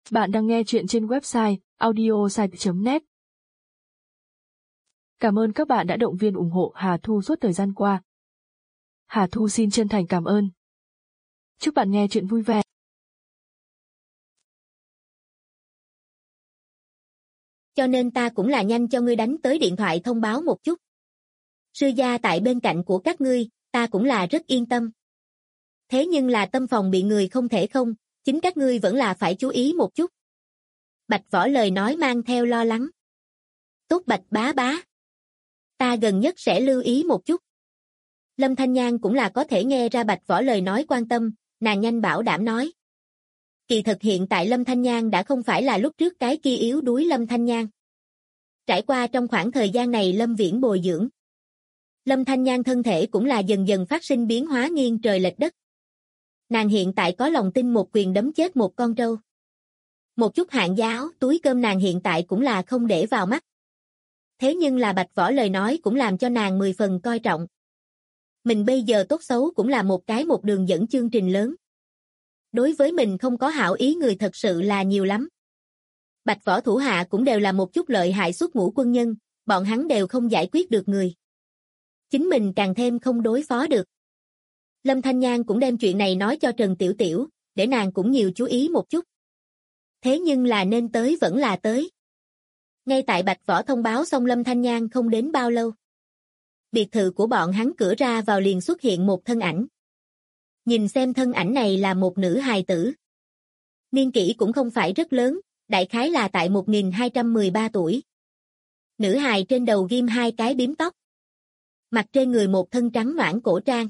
Bạn đang nghe chuyện trên website audiosite.net. Cảm ơn các bạn đã động viên ủng hộ Hà Thu suốt thời gian qua. Hà Thu xin chân thành cảm ơn. Chúc bạn nghe chuyện vui vẻ. Cho nên ta cũng là nhanh cho ngươi đánh tới điện thoại thông báo một chút. Sư gia tại bên cạnh của các ngươi, ta cũng là rất yên tâm. Thế nhưng là tâm phòng bị người không thể không, chính các ngươi vẫn là phải chú ý một chút. Bạch Võ lời nói mang theo lo lắng. Tốt Bạch bá bá. Ta gần nhất sẽ lưu ý một chút. Lâm Thanh Nhan cũng là có thể nghe ra Bạch Võ lời nói quan tâm, nàng nhanh bảo đảm nói. Kỳ thực hiện tại Lâm Thanh Nhan đã không phải là lúc trước cái kia yếu đuối Lâm Thanh Nhan. Trải qua trong khoảng thời gian này Lâm Viễn bồi dưỡng. Lâm Thanh Nhan thân thể cũng là dần dần phát sinh biến hóa nghiêng trời lệch đất. Nàng hiện tại có lòng tin một quyền đấm chết một con trâu. Một chút hạng giáo, túi cơm nàng hiện tại cũng là không để vào mắt. Thế nhưng là Bạch Võ lời nói cũng làm cho nàng 10 phần coi trọng. Mình bây giờ tốt xấu cũng là một đường dẫn chương trình lớn. Đối với mình không có hảo ý người thật sự là nhiều lắm. Bạch Võ thủ hạ cũng đều là một chút lợi hại xuất ngũ quân nhân, bọn hắn đều không giải quyết được người. Chính mình càng thêm không đối phó được. Lâm Thanh Nhan cũng đem chuyện này nói cho Trần Tiểu Tiểu, để nàng cũng nhiều chú ý một chút. Thế nhưng là nên tới vẫn là tới. Ngay tại Bạch Võ thông báo xong Lâm Thanh Nhan không đến bao lâu. Biệt thự của bọn hắn cửa ra vào liền xuất hiện một thân ảnh. Nhìn xem thân ảnh này là một nữ hài tử. Niên kỷ cũng không phải rất lớn, đại khái là tại 1213 tuổi. Nữ hài trên đầu ghim 2 cái bím tóc. Mặc trên người một thân trắng noãn cổ trang.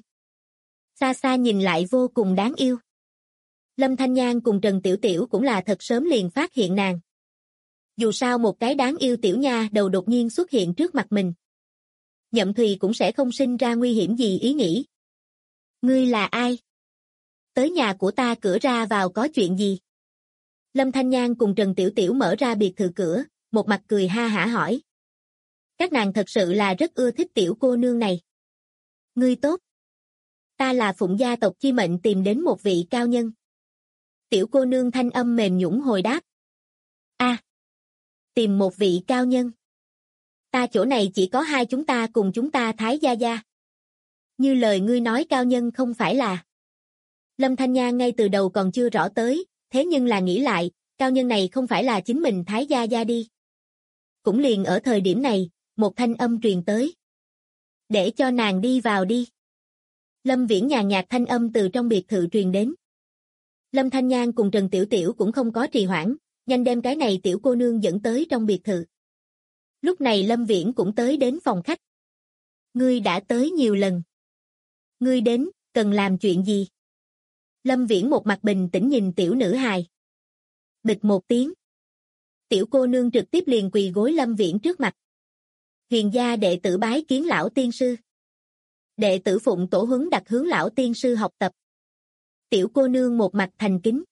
Xa xa nhìn lại vô cùng đáng yêu. Lâm Thanh Nhan cùng Trần Tiểu Tiểu cũng là thật sớm liền phát hiện nàng. Dù sao một cái đáng yêu tiểu nha đầu đột nhiên xuất hiện trước mặt mình. Nhậm Thùy cũng sẽ không sinh ra nguy hiểm gì ý nghĩ. Ngươi là ai? Tới nhà của ta cửa ra vào có chuyện gì? Lâm Thanh Nhan cùng Trần Tiểu Tiểu mở ra biệt thự cửa, một mặt cười ha hả hỏi. Các nàng thật sự là rất ưa thích tiểu cô nương này. Ngươi tốt. Ta là phụng gia tộc chi mệnh tìm đến một vị cao nhân. Tiểu cô nương thanh âm mềm nhũn hồi đáp. Tìm một vị cao nhân. Ta chỗ này chỉ có hai chúng ta cùng chúng ta Thái gia gia. Như lời ngươi nói cao nhân không phải là. Lâm Thanh Nhan ngay từ đầu còn chưa rõ tới, thế nhưng là nghĩ lại, cao nhân này không phải là chính mình Thái gia gia đi. Cũng liền ở thời điểm này, một thanh âm truyền tới. Để cho nàng đi vào đi. Lâm Viễn nhàn nhạt thanh âm từ trong biệt thự truyền đến. Lâm Thanh Nhan cùng Trần Tiểu Tiểu cũng không có trì hoãn, nhanh đem cái này tiểu cô nương dẫn tới trong biệt thự. Lúc này Lâm Viễn cũng tới đến phòng khách. Ngươi đã tới nhiều lần. Ngươi đến, cần làm chuyện gì? Lâm Viễn một mặt bình tĩnh nhìn tiểu nữ hài. Bịch một tiếng. Tiểu cô nương trực tiếp liền quỳ gối Lâm Viễn trước mặt. Huyền gia đệ tử bái kiến lão tiên sư. Đệ tử phụng tổ huấn đặc hướng lão tiên sư học tập. Tiểu cô nương một mặt thành kính.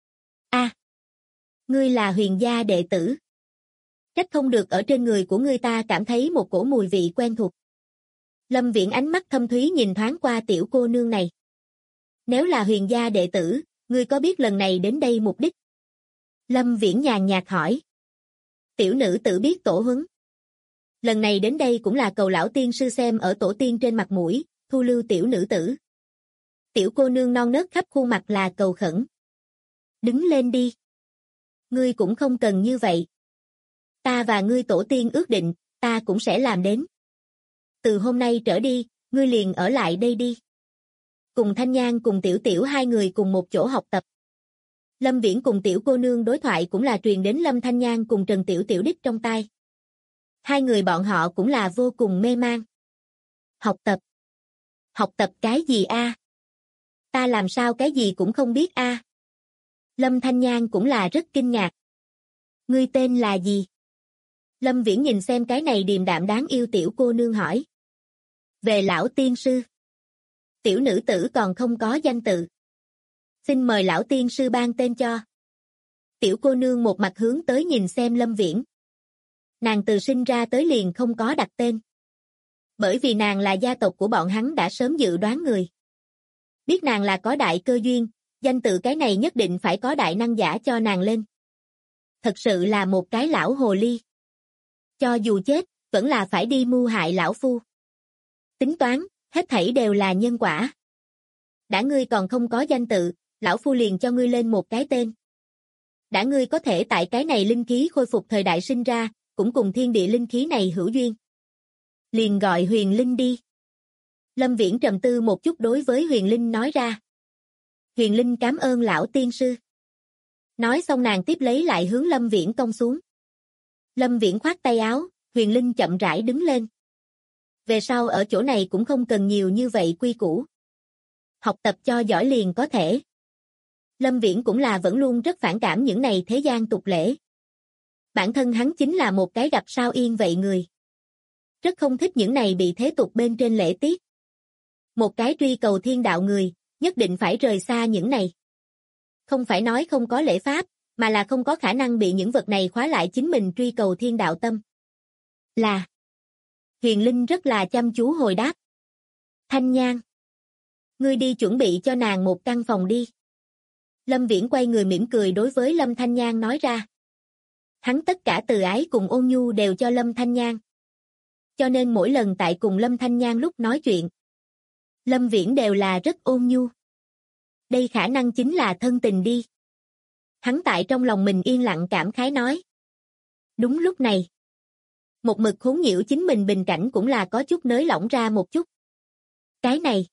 Ngươi là huyền gia đệ tử. Trách không được ở trên người của ngươi ta cảm thấy một cổ mùi vị quen thuộc. Lâm Viễn ánh mắt thâm thúy nhìn thoáng qua tiểu cô nương này. Nếu là huyền gia đệ tử, ngươi có biết lần này đến đây mục đích? Lâm Viễn nhàn nhạt hỏi. Tiểu nữ tử biết tổ huấn. Lần này đến đây cũng là cầu lão tiên sư xem ở tổ tiên trên mặt mũi, thu lưu tiểu nữ tử. Tiểu cô nương non nớt khắp khuôn mặt là cầu khẩn. Đứng lên đi. Ngươi cũng không cần như vậy. Ta và ngươi tổ tiên ước định, ta cũng sẽ làm đến. Từ hôm nay trở đi, ngươi liền ở lại đây đi. Cùng Thanh Nhan cùng Tiểu Tiểu hai người cùng một chỗ học tập. Lâm Viễn cùng tiểu cô nương đối thoại cũng là truyền đến Lâm Thanh Nhan cùng Trần Tiểu Tiểu đích trong tai. Hai người bọn họ cũng là vô cùng mê man. Học tập. Học tập cái gì a? Ta làm sao cái gì cũng không biết a? Lâm Thanh Nhan cũng là rất kinh ngạc. Ngươi tên là gì? Lâm Viễn nhìn xem cái này điềm đạm đáng yêu tiểu cô nương hỏi. Về lão tiên sư. Tiểu nữ tử còn không có danh tự. Xin mời lão tiên sư ban tên cho. Tiểu cô nương một mặt hướng tới nhìn xem Lâm Viễn. Nàng từ sinh ra tới liền không có đặt tên. Bởi vì nàng là gia tộc của bọn hắn đã sớm dự đoán người. Biết nàng là có đại cơ duyên, danh tự cái này nhất định phải có đại năng giả cho nàng lên. thật sự là một cái lão hồ ly. Cho dù chết, vẫn là phải đi mưu hại lão phu. Tính toán, hết thảy đều là nhân quả. Đã ngươi còn không có danh tự, lão phu liền cho ngươi lên một cái tên. Đã ngươi có thể tại cái này linh khí khôi phục thời đại sinh ra, cũng cùng thiên địa linh khí này hữu duyên. Liền gọi Huyền Linh đi. Lâm Viễn trầm tư một chút đối với Huyền Linh nói ra. Huyền Linh cảm ơn lão tiên sư. Nói xong nàng tiếp lấy lại hướng Lâm Viễn cong xuống. Lâm Viễn khoát tay áo, Huyền Linh chậm rãi đứng lên. Về sau ở chỗ này cũng không cần nhiều như vậy quy củ. Học tập cho giỏi liền có thể. Lâm Viễn cũng là vẫn luôn rất phản cảm những này thế gian tục lễ. Bản thân hắn chính là một cái gặp sao yên vậy người. Rất không thích những này bị thế tục bên trên lễ tiết. Một cái truy cầu thiên đạo người, nhất định phải rời xa những này. Không phải nói không có lễ pháp, mà là không có khả năng bị những vật này khóa lại chính mình truy cầu thiên đạo tâm. Là. Huyền Linh rất là chăm chú hồi đáp. Thanh Nhan. Ngươi đi chuẩn bị cho nàng một căn phòng đi. Lâm Viễn quay người mỉm cười đối với Lâm Thanh Nhan nói ra. Hắn tất cả từ ái cùng ôn nhu đều cho Lâm Thanh Nhan. Cho nên mỗi lần tại cùng Lâm Thanh Nhan lúc nói chuyện, Lâm Viễn đều là rất ôn nhu. Đây khả năng chính là thân tình đi. Hắn tại trong lòng mình yên lặng cảm khái nói. Đúng lúc này, một mực khốn nhiễu chính mình bình cảnh cũng là có chút nới lỏng ra một chút. Cái này,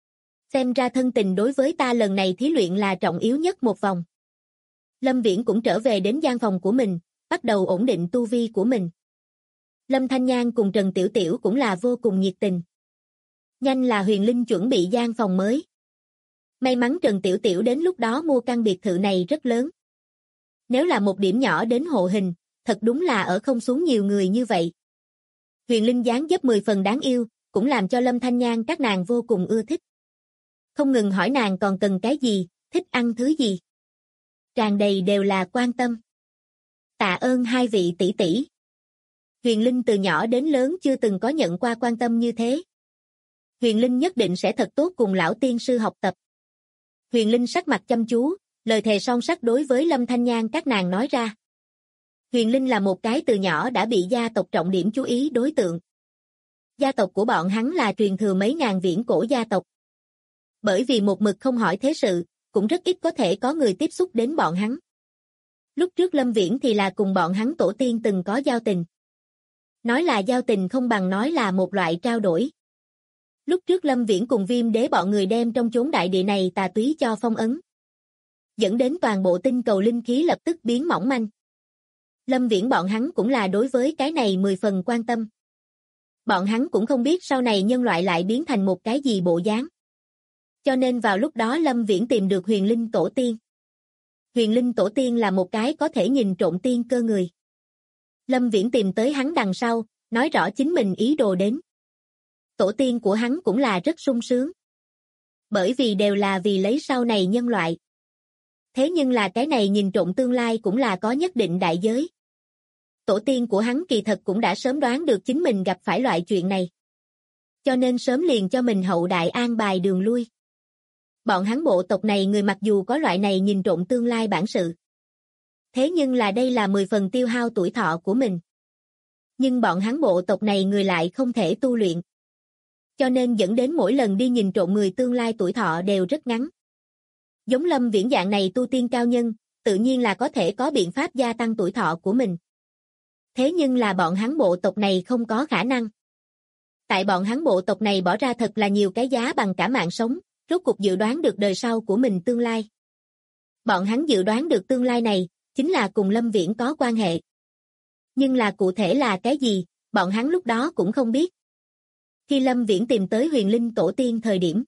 xem ra thân tình đối với ta lần này thí luyện là trọng yếu nhất một vòng. Lâm Viễn cũng trở về đến gian phòng của mình, bắt đầu ổn định tu vi của mình. Lâm Thanh Nhan cùng Trần Tiểu Tiểu cũng là vô cùng nhiệt tình. Nhanh là Huyền Linh chuẩn bị gian phòng mới. May mắn Trần Tiểu Tiểu đến lúc đó mua căn biệt thự này rất lớn. Nếu là một điểm nhỏ đến hộ hình, thật đúng là ở không xuống nhiều người như vậy. Huyền Linh dáng dấp 10 phần đáng yêu, cũng làm cho Lâm Thanh Nhan các nàng vô cùng ưa thích. Không ngừng hỏi nàng còn cần cái gì, thích ăn thứ gì. Tràn đầy đều là quan tâm. Tạ ơn hai vị tỷ tỷ. Huyền Linh từ nhỏ đến lớn chưa từng có nhận qua quan tâm như thế. Huyền Linh nhất định sẽ thật tốt cùng lão tiên sư học tập. Huyền Linh sắc mặt chăm chú, lời thề son sắt đối với Lâm Thanh Nhan các nàng nói ra. Huyền Linh là một cái từ nhỏ đã bị gia tộc trọng điểm chú ý đối tượng. Gia tộc của bọn hắn là truyền thừa mấy ngàn viễn cổ gia tộc. Bởi vì một mực không hỏi thế sự, cũng rất ít có thể có người tiếp xúc đến bọn hắn. Lúc trước Lâm Viễn thì là cùng bọn hắn tổ tiên từng có giao tình. Nói là giao tình không bằng nói là một loại trao đổi. Lúc trước Lâm Viễn cùng Viêm Đế bọn người đem trong chốn đại địa này tà túy cho phong ấn. Dẫn đến toàn bộ tinh cầu linh khí lập tức biến mỏng manh. Lâm Viễn bọn hắn cũng là đối với cái này 10 phần quan tâm. Bọn hắn cũng không biết sau này nhân loại lại biến thành một cái gì bộ dáng. Cho nên vào lúc đó Lâm Viễn tìm được Huyền Linh Tổ Tiên. Huyền Linh Tổ Tiên là một cái có thể nhìn trộm tiên cơ người. Lâm Viễn tìm tới hắn đằng sau, nói rõ chính mình ý đồ đến. Tổ tiên của hắn cũng là rất sung sướng. Bởi vì đều là vì lấy sau này nhân loại. Thế nhưng là cái này nhìn trộm tương lai cũng là có nhất định đại giới. Tổ tiên của hắn kỳ thật cũng đã sớm đoán được chính mình gặp phải loại chuyện này. Cho nên sớm liền cho mình hậu đại an bài đường lui. Bọn hắn bộ tộc này người mặc dù có loại này nhìn trộm tương lai bản sự. Thế nhưng là đây là 10 phần tiêu hao tuổi thọ của mình. Nhưng bọn hắn bộ tộc này người lại không thể tu luyện. Cho nên dẫn đến mỗi lần đi nhìn trộm người tương lai tuổi thọ đều rất ngắn. Giống Lâm Viễn dạng này tu tiên cao nhân, tự nhiên là có thể có biện pháp gia tăng tuổi thọ của mình. Thế nhưng là bọn hắn bộ tộc này không có khả năng. Tại bọn hắn bộ tộc này bỏ ra thật là nhiều cái giá bằng cả mạng sống, rốt cuộc dự đoán được đời sau của mình tương lai. Bọn hắn dự đoán được tương lai này, chính là cùng Lâm Viễn có quan hệ. Nhưng là cụ thể là cái gì, bọn hắn lúc đó cũng không biết. Khi Lâm Viễn tìm tới Huyền Linh Tổ Tiên thời điểm,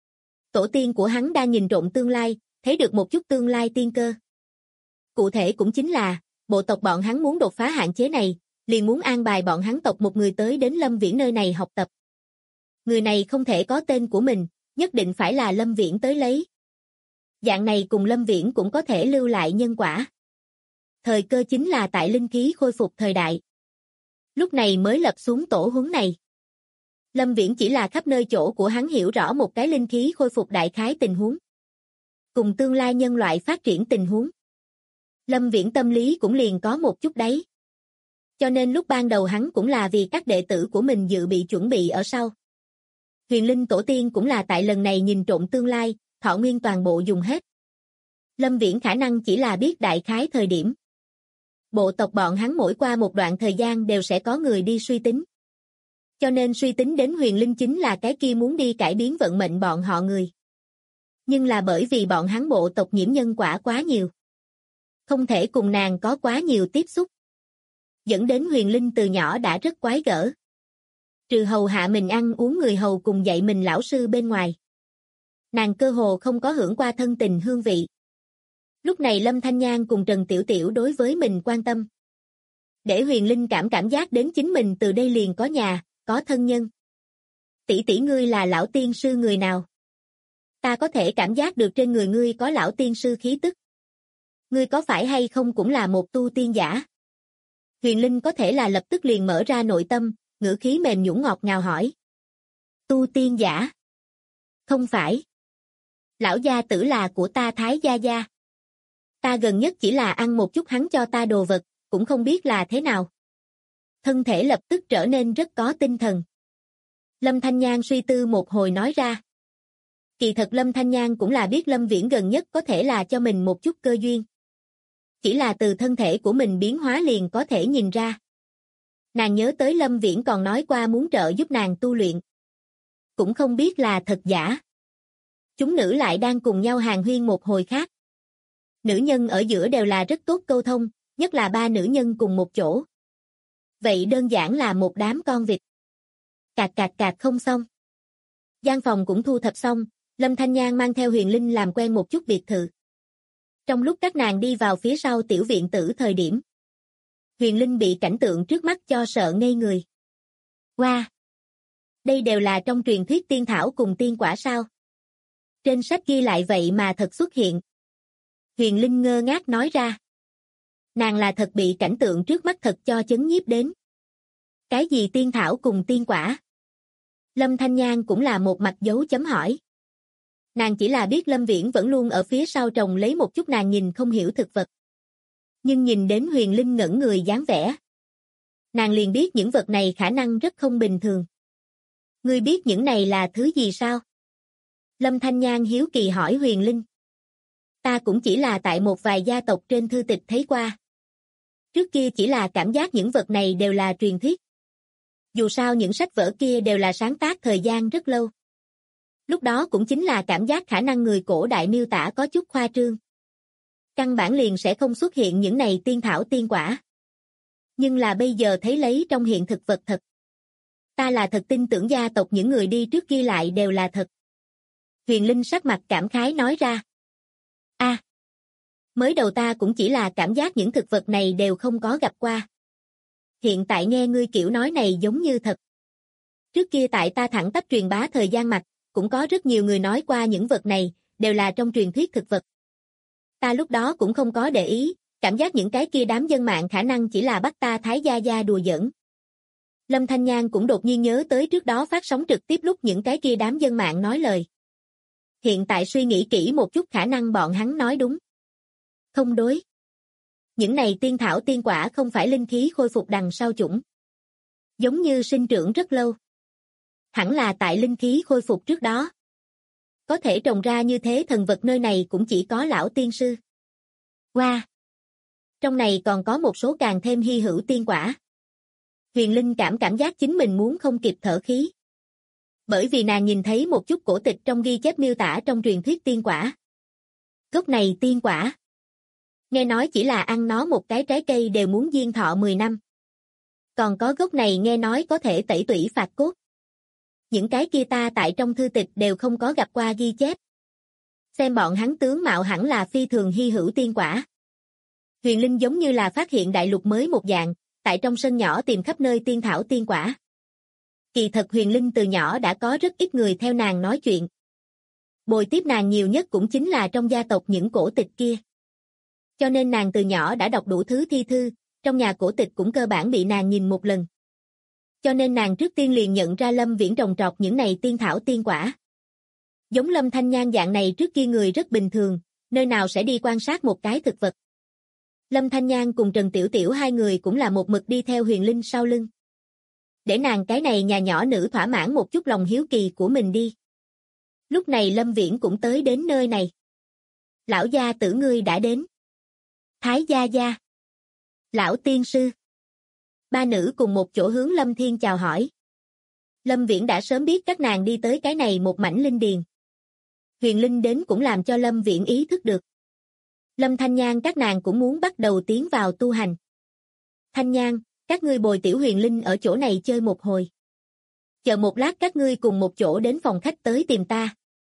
tổ tiên của hắn đang nhìn trộm tương lai, thấy được một chút tương lai tiên cơ. Cụ thể cũng chính là, bộ tộc bọn hắn muốn đột phá hạn chế này, liền muốn an bài bọn hắn tộc một người tới đến Lâm Viễn nơi này học tập. Người này không thể có tên của mình, nhất định phải là Lâm Viễn tới lấy. Dạng này cùng Lâm Viễn cũng có thể lưu lại nhân quả. Thời cơ chính là tại linh khí khôi phục thời đại. Lúc này mới lập xuống tổ huấn này. Lâm Viễn chỉ là khắp nơi chỗ của hắn hiểu rõ một cái linh khí khôi phục đại khái tình huống. Cùng tương lai nhân loại phát triển tình huống. Lâm Viễn tâm lý cũng liền có một chút đấy. Cho nên lúc ban đầu hắn cũng là vì các đệ tử của mình dự bị chuẩn bị ở sau. Huyền Linh tổ tiên cũng là tại lần này nhìn trộm tương lai, thọ nguyên toàn bộ dùng hết. Lâm Viễn khả năng chỉ là biết đại khái thời điểm. Bộ tộc bọn hắn mỗi qua một đoạn thời gian đều sẽ có người đi suy tính. Cho nên suy tính đến Huyền Linh chính là cái kia muốn đi cải biến vận mệnh bọn họ người. Nhưng là bởi vì bọn hắn bộ tộc nhiễm nhân quả quá nhiều. Không thể cùng nàng có quá nhiều tiếp xúc. Dẫn đến Huyền Linh từ nhỏ đã rất quái gở. Trừ hầu hạ mình ăn uống người hầu cùng dạy mình lão sư bên ngoài. Nàng cơ hồ không có hưởng qua thân tình hương vị. Lúc này Lâm Thanh Nhan cùng Trần Tiểu Tiểu đối với mình quan tâm. Để Huyền Linh cảm giác đến chính mình từ đây liền có nhà, có thân nhân. Tỷ tỷ ngươi là lão tiên sư người nào? Ta có thể cảm giác được trên người ngươi có lão tiên sư khí tức. Ngươi có phải hay không cũng là một tu tiên giả? Huyền Linh có thể là lập tức liền mở ra nội tâm, ngữ khí mềm nhũn ngọt ngào hỏi. Tu tiên giả? Không phải. Lão gia tử là của ta Thái gia gia. Ta gần nhất chỉ là ăn một chút hắn cho ta đồ vật, cũng không biết là thế nào. Thân thể lập tức trở nên rất có tinh thần. Lâm Thanh Nhan suy tư một hồi nói ra. Kỳ thật Lâm Thanh Nhan cũng là biết Lâm Viễn gần nhất có thể là cho mình một chút cơ duyên. Chỉ là từ thân thể của mình biến hóa liền có thể nhìn ra. Nàng nhớ tới Lâm Viễn còn nói qua muốn trợ giúp nàng tu luyện. Cũng không biết là thật giả. Chúng nữ lại đang cùng nhau hàn huyên một hồi khác. Nữ nhân ở giữa đều là rất tốt câu thông, nhất là ba nữ nhân cùng một chỗ. Vậy đơn giản là một đám con vịt. Cạc cạc cạc không xong. Gian phòng cũng thu thập xong, Lâm Thanh Nhan mang theo Huyền Linh làm quen một chút biệt thự. Trong lúc các nàng đi vào phía sau tiểu viện tử thời điểm, Huyền Linh bị cảnh tượng trước mắt cho sợ ngây người. Wow! Đây đều là trong truyền thuyết tiên thảo cùng tiên quả sao? Trên sách ghi lại vậy mà thật xuất hiện. Huyền Linh ngơ ngác nói ra. Nàng là thật bị cảnh tượng trước mắt thật cho chấn nhiếp đến. Cái gì tiên thảo cùng tiên quả? Lâm Thanh Nhan cũng là một mặt dấu chấm hỏi. Nàng chỉ là biết Lâm Viễn vẫn luôn ở phía sau trồng lấy một chút nàng nhìn không hiểu thực vật. Nhưng nhìn đến Huyền Linh ngẩn người dáng vẻ. Nàng liền biết những vật này khả năng rất không bình thường. Ngươi biết những này là thứ gì sao? Lâm Thanh Nhan hiếu kỳ hỏi Huyền Linh. Ta cũng chỉ là tại một vài gia tộc trên thư tịch thấy qua. Trước kia chỉ là cảm giác những vật này đều là truyền thuyết. Dù sao những sách vở kia đều là sáng tác thời gian rất lâu. Lúc đó cũng chính là cảm giác khả năng người cổ đại miêu tả có chút khoa trương. Căn bản liền sẽ không xuất hiện những này tiên thảo tiên quả. Nhưng là bây giờ thấy lấy trong hiện thực vật thật. Ta là thật tin tưởng gia tộc những người đi trước kia lại đều là thật. Huyền Linh sắc mặt cảm khái nói ra. Mới đầu ta cũng chỉ là cảm giác những thực vật này đều không có gặp qua. Hiện tại nghe ngươi kiểu nói này giống như thật. Trước kia tại ta thẳng tắp truyền bá thời gian mặt, cũng có rất nhiều người nói qua những vật này, đều là trong truyền thuyết thực vật. Ta lúc đó cũng không có để ý, cảm giác những cái kia đám dân mạng khả năng chỉ là bắt ta Thái gia gia đùa giỡn. Lâm Thanh Nhan cũng đột nhiên nhớ tới trước đó phát sóng trực tiếp lúc những cái kia đám dân mạng nói lời. Hiện tại suy nghĩ kỹ một chút khả năng bọn hắn nói đúng. Không đối. Những này tiên thảo tiên quả không phải linh khí khôi phục đằng sau chủng. Giống như sinh trưởng rất lâu. Hẳn là tại linh khí khôi phục trước đó. Có thể trồng ra như thế thần vật nơi này cũng chỉ có lão tiên sư. Wow! Trong này còn có một số càng thêm hy hữu tiên quả. Huyền Linh cảm giác chính mình muốn không kịp thở khí. Bởi vì nàng nhìn thấy một chút cổ tịch trong ghi chép miêu tả trong truyền thuyết tiên quả. Gốc này tiên quả. Nghe nói chỉ là ăn nó một cái trái cây đều muốn diên thọ 10 năm. Còn có gốc này nghe nói có thể tẩy tủy phạt cốt. Những cái kia ta tại trong thư tịch đều không có gặp qua ghi chép. Xem bọn hắn tướng mạo hẳn là phi thường hy hữu tiên quả. Huyền Linh giống như là phát hiện đại lục mới một dạng, tại trong sân nhỏ tìm khắp nơi tiên thảo tiên quả. Kỳ thật Huyền Linh từ nhỏ đã có rất ít người theo nàng nói chuyện. Bồi tiếp nàng nhiều nhất cũng chính là trong gia tộc những cổ tịch kia. Cho nên nàng từ nhỏ đã đọc đủ thứ thi thư, trong nhà cổ tịch cũng cơ bản bị nàng nhìn một lần. Cho nên nàng trước tiên liền nhận ra Lâm Viễn trồng trọt những này tiên thảo tiên quả. Giống Lâm Thanh Nhan dạng này trước kia người rất bình thường, nơi nào sẽ đi quan sát một cái thực vật. Lâm Thanh Nhan cùng Trần Tiểu Tiểu hai người cũng là một mực đi theo Huyền Linh sau lưng. Để nàng cái này nhà nhỏ nữ thỏa mãn một chút lòng hiếu kỳ của mình đi. Lúc này Lâm Viễn cũng tới đến nơi này. Lão gia tử ngươi đã đến. Thái gia gia. Lão tiên sư. Ba nữ cùng một chỗ hướng Lâm Thiên chào hỏi. Lâm Viễn đã sớm biết các nàng đi tới cái này một mảnh linh điền. Huyền Linh đến cũng làm cho Lâm Viễn ý thức được. Lâm Thanh Nhan các nàng cũng muốn bắt đầu tiến vào tu hành. Thanh Nhan, các ngươi bồi tiểu Huyền Linh ở chỗ này chơi một hồi. Chờ một lát các ngươi cùng một chỗ đến phòng khách tới tìm ta.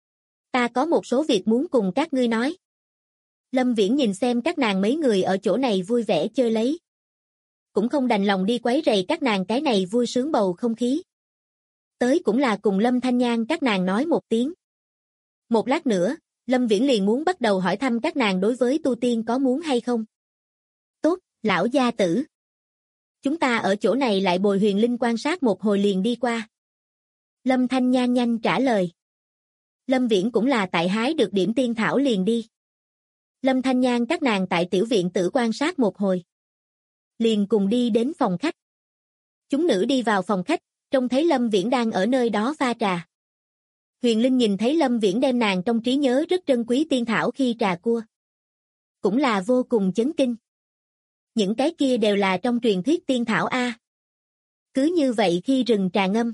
Ta có một số việc muốn cùng các ngươi nói. Lâm Viễn nhìn xem các nàng mấy người ở chỗ này vui vẻ chơi lấy. Cũng không đành lòng đi quấy rầy các nàng cái này vui sướng bầu không khí. Tới cũng là cùng Lâm Thanh Nhan các nàng nói một tiếng. Một lát nữa, Lâm Viễn liền muốn bắt đầu hỏi thăm các nàng đối với tu tiên có muốn hay không. Tốt, lão gia tử. Chúng ta ở chỗ này lại bồi Huyền Linh quan sát một hồi liền đi qua. Lâm Thanh Nhan nhanh trả lời. Lâm Viễn cũng là tại hái được điểm tiên thảo liền đi. Lâm Thanh Nhan các nàng tại tiểu viện tử quan sát một hồi. Liền cùng đi đến phòng khách. Chúng nữ đi vào phòng khách, trông thấy Lâm Viễn đang ở nơi đó pha trà. Huyền Linh nhìn thấy Lâm Viễn đem nàng trong trí nhớ rất trân quý tiên thảo khi trà cua. Cũng là vô cùng chấn kinh. Những cái kia đều là trong truyền thuyết tiên thảo A. Cứ như vậy khi rừng trà ngâm.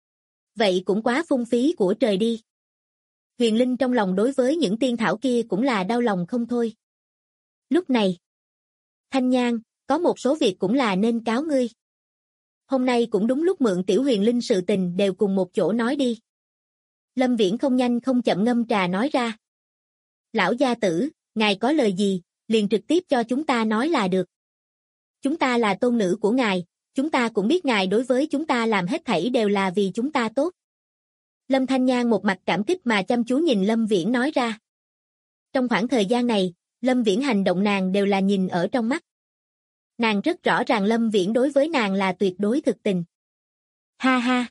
Vậy cũng quá phung phí của trời đi. Huyền Linh trong lòng đối với những tiên thảo kia cũng là đau lòng không thôi. Lúc này, Thanh Nhan, có một số việc cũng là nên cáo ngươi. Hôm nay cũng đúng lúc mượn tiểu Huyền Linh sự tình đều cùng một chỗ nói đi. Lâm Viễn không nhanh không chậm ngâm trà nói ra. Lão gia tử, ngài có lời gì, liền trực tiếp cho chúng ta nói là được. Chúng ta là tôn nữ của ngài, chúng ta cũng biết ngài đối với chúng ta làm hết thảy đều là vì chúng ta tốt. Lâm Thanh Nhan một mặt cảm kích mà chăm chú nhìn Lâm Viễn nói ra. Trong khoảng thời gian này, Lâm Viễn hành động nàng đều là nhìn ở trong mắt. Nàng rất rõ ràng Lâm Viễn đối với nàng là tuyệt đối thực tình. Ha ha!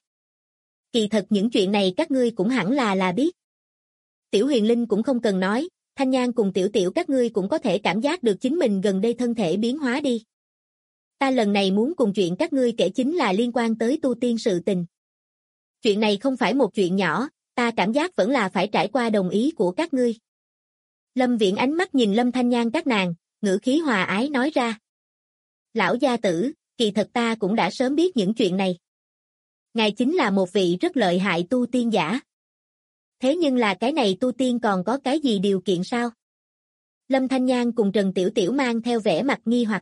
Kỳ thật những chuyện này các ngươi cũng hẳn là biết. Tiểu Huyền Linh cũng không cần nói, Thanh Nhan cùng Tiểu Tiểu các ngươi cũng có thể cảm giác được chính mình gần đây thân thể biến hóa đi. Ta lần này muốn cùng chuyện các ngươi kể chính là liên quan tới tu tiên sự tình. Chuyện này không phải một chuyện nhỏ, ta cảm giác vẫn là phải trải qua đồng ý của các ngươi. Lâm Viễn ánh mắt nhìn Lâm Thanh Nhan các nàng, ngữ khí hòa ái nói ra. Lão gia tử, kỳ thật ta cũng đã sớm biết những chuyện này. Ngài chính là một vị rất lợi hại tu tiên giả. Thế nhưng là cái này tu tiên còn có cái gì điều kiện sao? Lâm Thanh Nhan cùng Trần Tiểu Tiểu mang theo vẻ mặt nghi hoặc.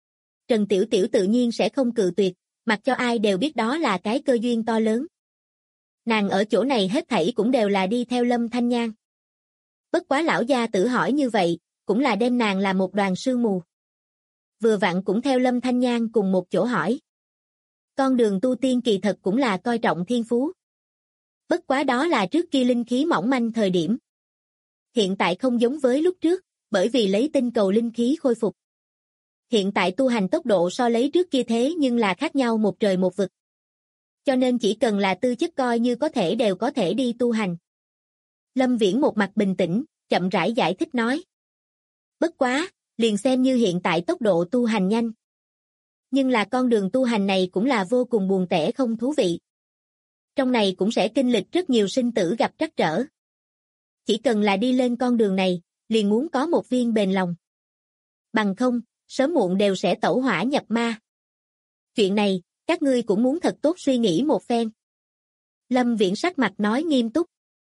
Trần Tiểu Tiểu tự nhiên sẽ không cự tuyệt, mặc cho ai đều biết đó là cái cơ duyên to lớn. Nàng ở chỗ này hết thảy cũng đều là đi theo Lâm Thanh Nhan. Bất quá lão gia tử hỏi như vậy, cũng là đem nàng là một đoàn sương mù. Vừa vặn cũng theo Lâm Thanh Nhan cùng một chỗ hỏi. Con đường tu tiên kỳ thật cũng là coi trọng thiên phú. Bất quá đó là trước kia linh khí mỏng manh thời điểm. Hiện tại không giống với lúc trước, bởi vì lấy tinh cầu linh khí khôi phục. Hiện tại tu hành tốc độ so lấy trước kia thế nhưng là khác nhau một trời một vực. Cho nên chỉ cần là tư chất coi như có thể đều có thể đi tu hành. Lâm Viễn một mặt bình tĩnh, chậm rãi giải thích nói. Bất quá, liền xem như hiện tại tốc độ tu hành nhanh. Nhưng là con đường tu hành này cũng là vô cùng buồn tẻ không thú vị. Trong này cũng sẽ kinh lịch rất nhiều sinh tử gặp trắc trở. Chỉ cần là đi lên con đường này, liền muốn có một viên bền lòng. Bằng không, sớm muộn đều sẽ tẩu hỏa nhập ma. Chuyện này, các ngươi cũng muốn thật tốt suy nghĩ một phen. Lâm Viễn sắc mặt nói nghiêm túc.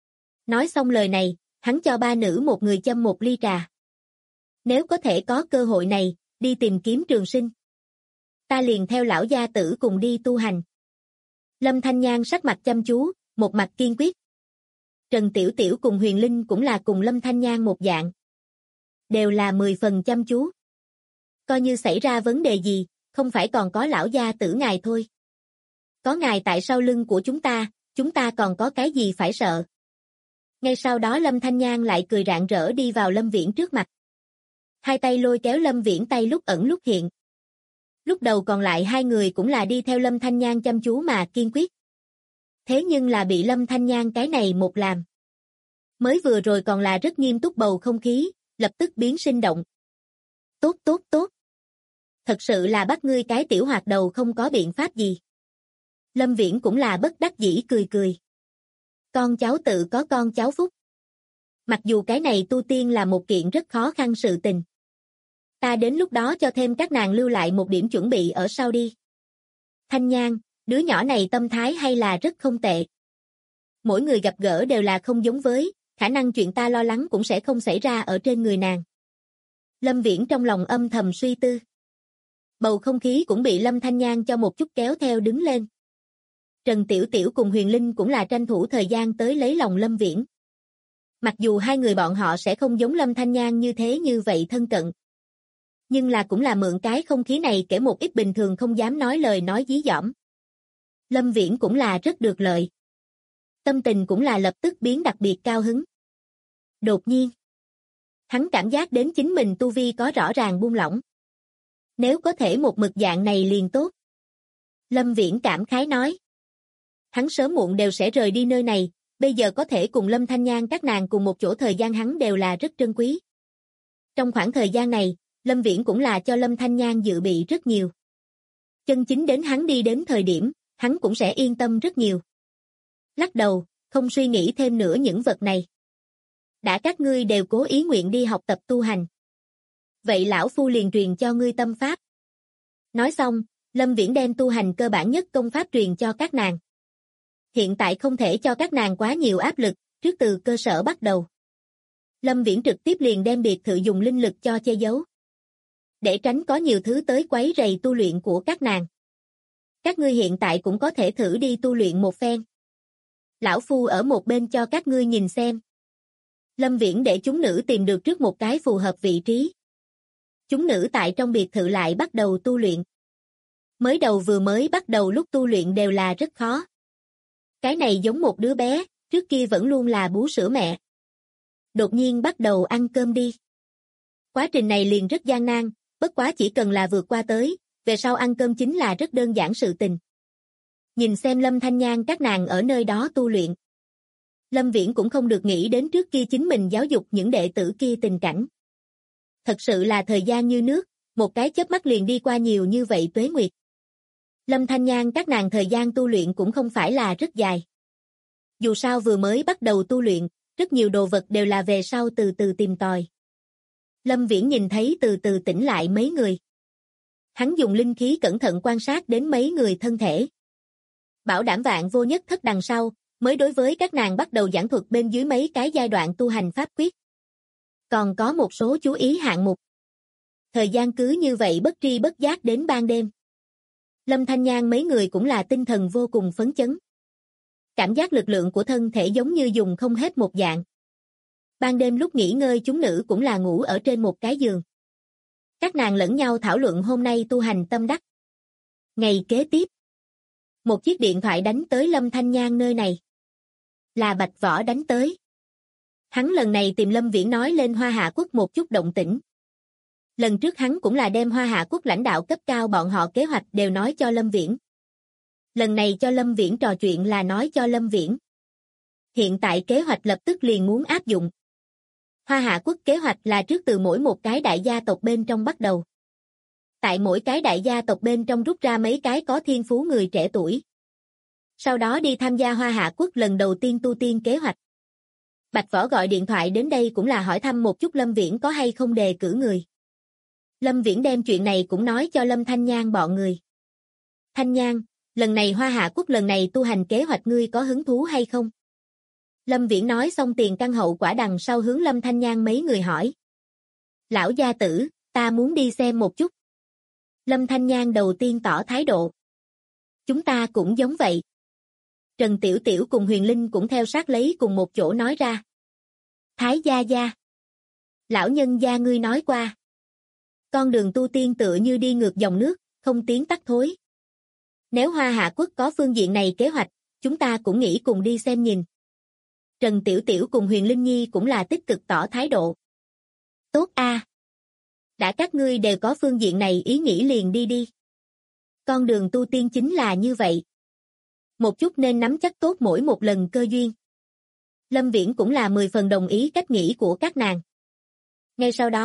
Nói xong lời này, hắn cho ba nữ một người châm một ly trà. Nếu có thể có cơ hội này, đi tìm kiếm trường sinh. Ta liền theo lão gia tử cùng đi tu hành. Lâm Thanh Nhan sắc mặt chăm chú, một mặt kiên quyết. Trần Tiểu Tiểu cùng Huyền Linh cũng là cùng Lâm Thanh Nhan một dạng. Đều là 10 phần chăm chú. Coi như xảy ra vấn đề gì, không phải còn có lão gia tử ngài thôi. Có ngài tại sau lưng của chúng ta còn có cái gì phải sợ. Ngay sau đó Lâm Thanh Nhan lại cười rạng rỡ đi vào Lâm Viễn trước mặt. Hai tay lôi kéo Lâm Viễn tay lúc ẩn lúc hiện. Lúc đầu còn lại hai người cũng là đi theo Lâm Thanh Nhan chăm chú mà kiên quyết. Thế nhưng là bị Lâm Thanh Nhan cái này một làm. Mới vừa rồi còn là rất nghiêm túc bầu không khí, lập tức biến sinh động. Tốt tốt tốt. Thật sự là bắt ngươi cái tiểu hoạt đầu không có biện pháp gì. Lâm Viễn cũng là bất đắc dĩ cười cười. Con cháu tự có con cháu phúc. Mặc dù cái này tu tiên là một kiện rất khó khăn sự tình. Ta đến lúc đó cho thêm các nàng lưu lại một điểm chuẩn bị ở sau đi. Thanh Nhan, đứa nhỏ này tâm thái hay là rất không tệ. Mỗi người gặp gỡ đều là không giống với, khả năng chuyện ta lo lắng cũng sẽ không xảy ra ở trên người nàng. Lâm Viễn trong lòng âm thầm suy tư. Bầu không khí cũng bị Lâm Thanh Nhan cho một chút kéo theo đứng lên. Trần Tiểu Tiểu cùng Huyền Linh cũng là tranh thủ thời gian tới lấy lòng Lâm Viễn. Mặc dù hai người bọn họ sẽ không giống Lâm Thanh Nhan như thế như vậy thân cận. Nhưng là cũng là mượn cái không khí này kể một ít bình thường không dám nói lời nói dí dỏm. Lâm Viễn cũng là rất được lợi. Tâm tình cũng là lập tức biến đặc biệt cao hứng. Đột nhiên, hắn cảm giác đến chính mình tu vi có rõ ràng buông lỏng. Nếu có thể một mực dạng này liền tốt. Lâm Viễn cảm khái nói. Hắn sớm muộn đều sẽ rời đi nơi này, bây giờ có thể cùng Lâm Thanh Nhan các nàng cùng một chỗ thời gian hắn đều là rất trân quý. Trong khoảng thời gian này, Lâm Viễn cũng là cho Lâm Thanh Nhan dự bị rất nhiều. Chân chính đến hắn đi đến thời điểm, hắn cũng sẽ yên tâm rất nhiều. Lắc đầu, không suy nghĩ thêm nữa những vật này. Đã các ngươi đều cố ý nguyện đi học tập tu hành. Vậy lão phu liền truyền cho ngươi tâm pháp. Nói xong, Lâm Viễn đem tu hành cơ bản nhất công pháp truyền cho các nàng. Hiện tại không thể cho các nàng quá nhiều áp lực, trước từ cơ sở bắt đầu. Lâm Viễn trực tiếp liền đem biệt thự dùng linh lực cho che giấu. Để tránh có nhiều thứ tới quấy rầy tu luyện của các nàng. Các ngươi hiện tại cũng có thể thử đi tu luyện một phen. Lão phu ở một bên cho các ngươi nhìn xem. Lâm Viễn để chúng nữ tìm được trước một cái phù hợp vị trí. Chúng nữ tại trong biệt thự lại bắt đầu tu luyện. Mới đầu vừa mới bắt đầu lúc tu luyện đều là rất khó. Cái này giống một đứa bé, trước kia vẫn luôn là bú sữa mẹ. Đột nhiên bắt đầu ăn cơm đi. Quá trình này liền rất gian nan, bất quá chỉ cần là vượt qua tới, về sau ăn cơm chính là rất đơn giản sự tình. Nhìn xem Lâm Thanh Nhan các nàng ở nơi đó tu luyện. Lâm Viễn cũng không được nghĩ đến trước kia chính mình giáo dục những đệ tử kia tình cảnh. Thật sự là thời gian như nước, một cái chớp mắt liền đi qua nhiều như vậy tuế nguyệt. Lâm Thanh Nhan các nàng thời gian tu luyện cũng không phải là rất dài. Dù sao vừa mới bắt đầu tu luyện, rất nhiều đồ vật đều là về sau từ từ tìm tòi. Lâm Viễn nhìn thấy từ từ tỉnh lại mấy người. Hắn dùng linh khí cẩn thận quan sát đến mấy người thân thể. Bảo đảm vạn vô nhất thất đằng sau, mới đối với các nàng bắt đầu giảng thuật bên dưới mấy cái giai đoạn tu hành pháp quyết. Còn có một số chú ý hạng mục. Thời gian cứ như vậy bất tri bất giác đến ban đêm. Lâm Thanh Nhan mấy người cũng là tinh thần vô cùng phấn chấn. Cảm giác lực lượng của thân thể giống như dùng không hết một dạng. Ban đêm lúc nghỉ ngơi chúng nữ cũng là ngủ ở trên một cái giường. Các nàng lẫn nhau thảo luận hôm nay tu hành tâm đắc. Ngày kế tiếp, một chiếc điện thoại đánh tới Lâm Thanh Nhan nơi này. Là Bạch Võ đánh tới. Hắn lần này tìm Lâm Viễn nói lên Hoa Hạ Quốc một chút động tĩnh. Lần trước hắn cũng là đem Hoa Hạ Quốc lãnh đạo cấp cao bọn họ kế hoạch đều nói cho Lâm Viễn. Lần này cho Lâm Viễn trò chuyện là nói cho Lâm Viễn. Hiện tại kế hoạch lập tức liền muốn áp dụng. Hoa Hạ Quốc kế hoạch là trước từ mỗi một cái đại gia tộc bên trong bắt đầu. Tại mỗi cái đại gia tộc bên trong rút ra mấy cái có thiên phú người trẻ tuổi. Sau đó đi tham gia Hoa Hạ Quốc lần đầu tiên tu tiên kế hoạch. Bạch Võ gọi điện thoại đến đây cũng là hỏi thăm một chút Lâm Viễn có hay không đề cử người. Lâm Viễn đem chuyện này cũng nói cho Lâm Thanh Nhan bọn người. Thanh Nhan, lần này Hoa Hạ Quốc lần này tu hành kế hoạch ngươi có hứng thú hay không? Lâm Viễn nói xong tiền căn hậu quả đằng sau hướng Lâm Thanh Nhan mấy người hỏi. Lão gia tử, ta muốn đi xem một chút. Lâm Thanh Nhan đầu tiên tỏ thái độ. Chúng ta cũng giống vậy. Trần Tiểu Tiểu cùng Huyền Linh cũng theo sát lấy cùng một chỗ nói ra. Thái gia gia. Lão nhân gia ngươi nói qua. Con đường tu tiên tựa như đi ngược dòng nước, không tiến tắt thối. Nếu Hoa Hạ Quốc có phương diện này kế hoạch, chúng ta cũng nghĩ cùng đi xem nhìn. Trần Tiểu Tiểu cùng Huyền Linh Nhi cũng là tích cực tỏ thái độ. Tốt a. Đã các ngươi đều có phương diện này ý nghĩ liền đi đi. Con đường tu tiên chính là như vậy. Một chút nên nắm chắc tốt mỗi một lần cơ duyên. Lâm Viễn cũng là 10 phần đồng ý cách nghĩ của các nàng. Ngay sau đó,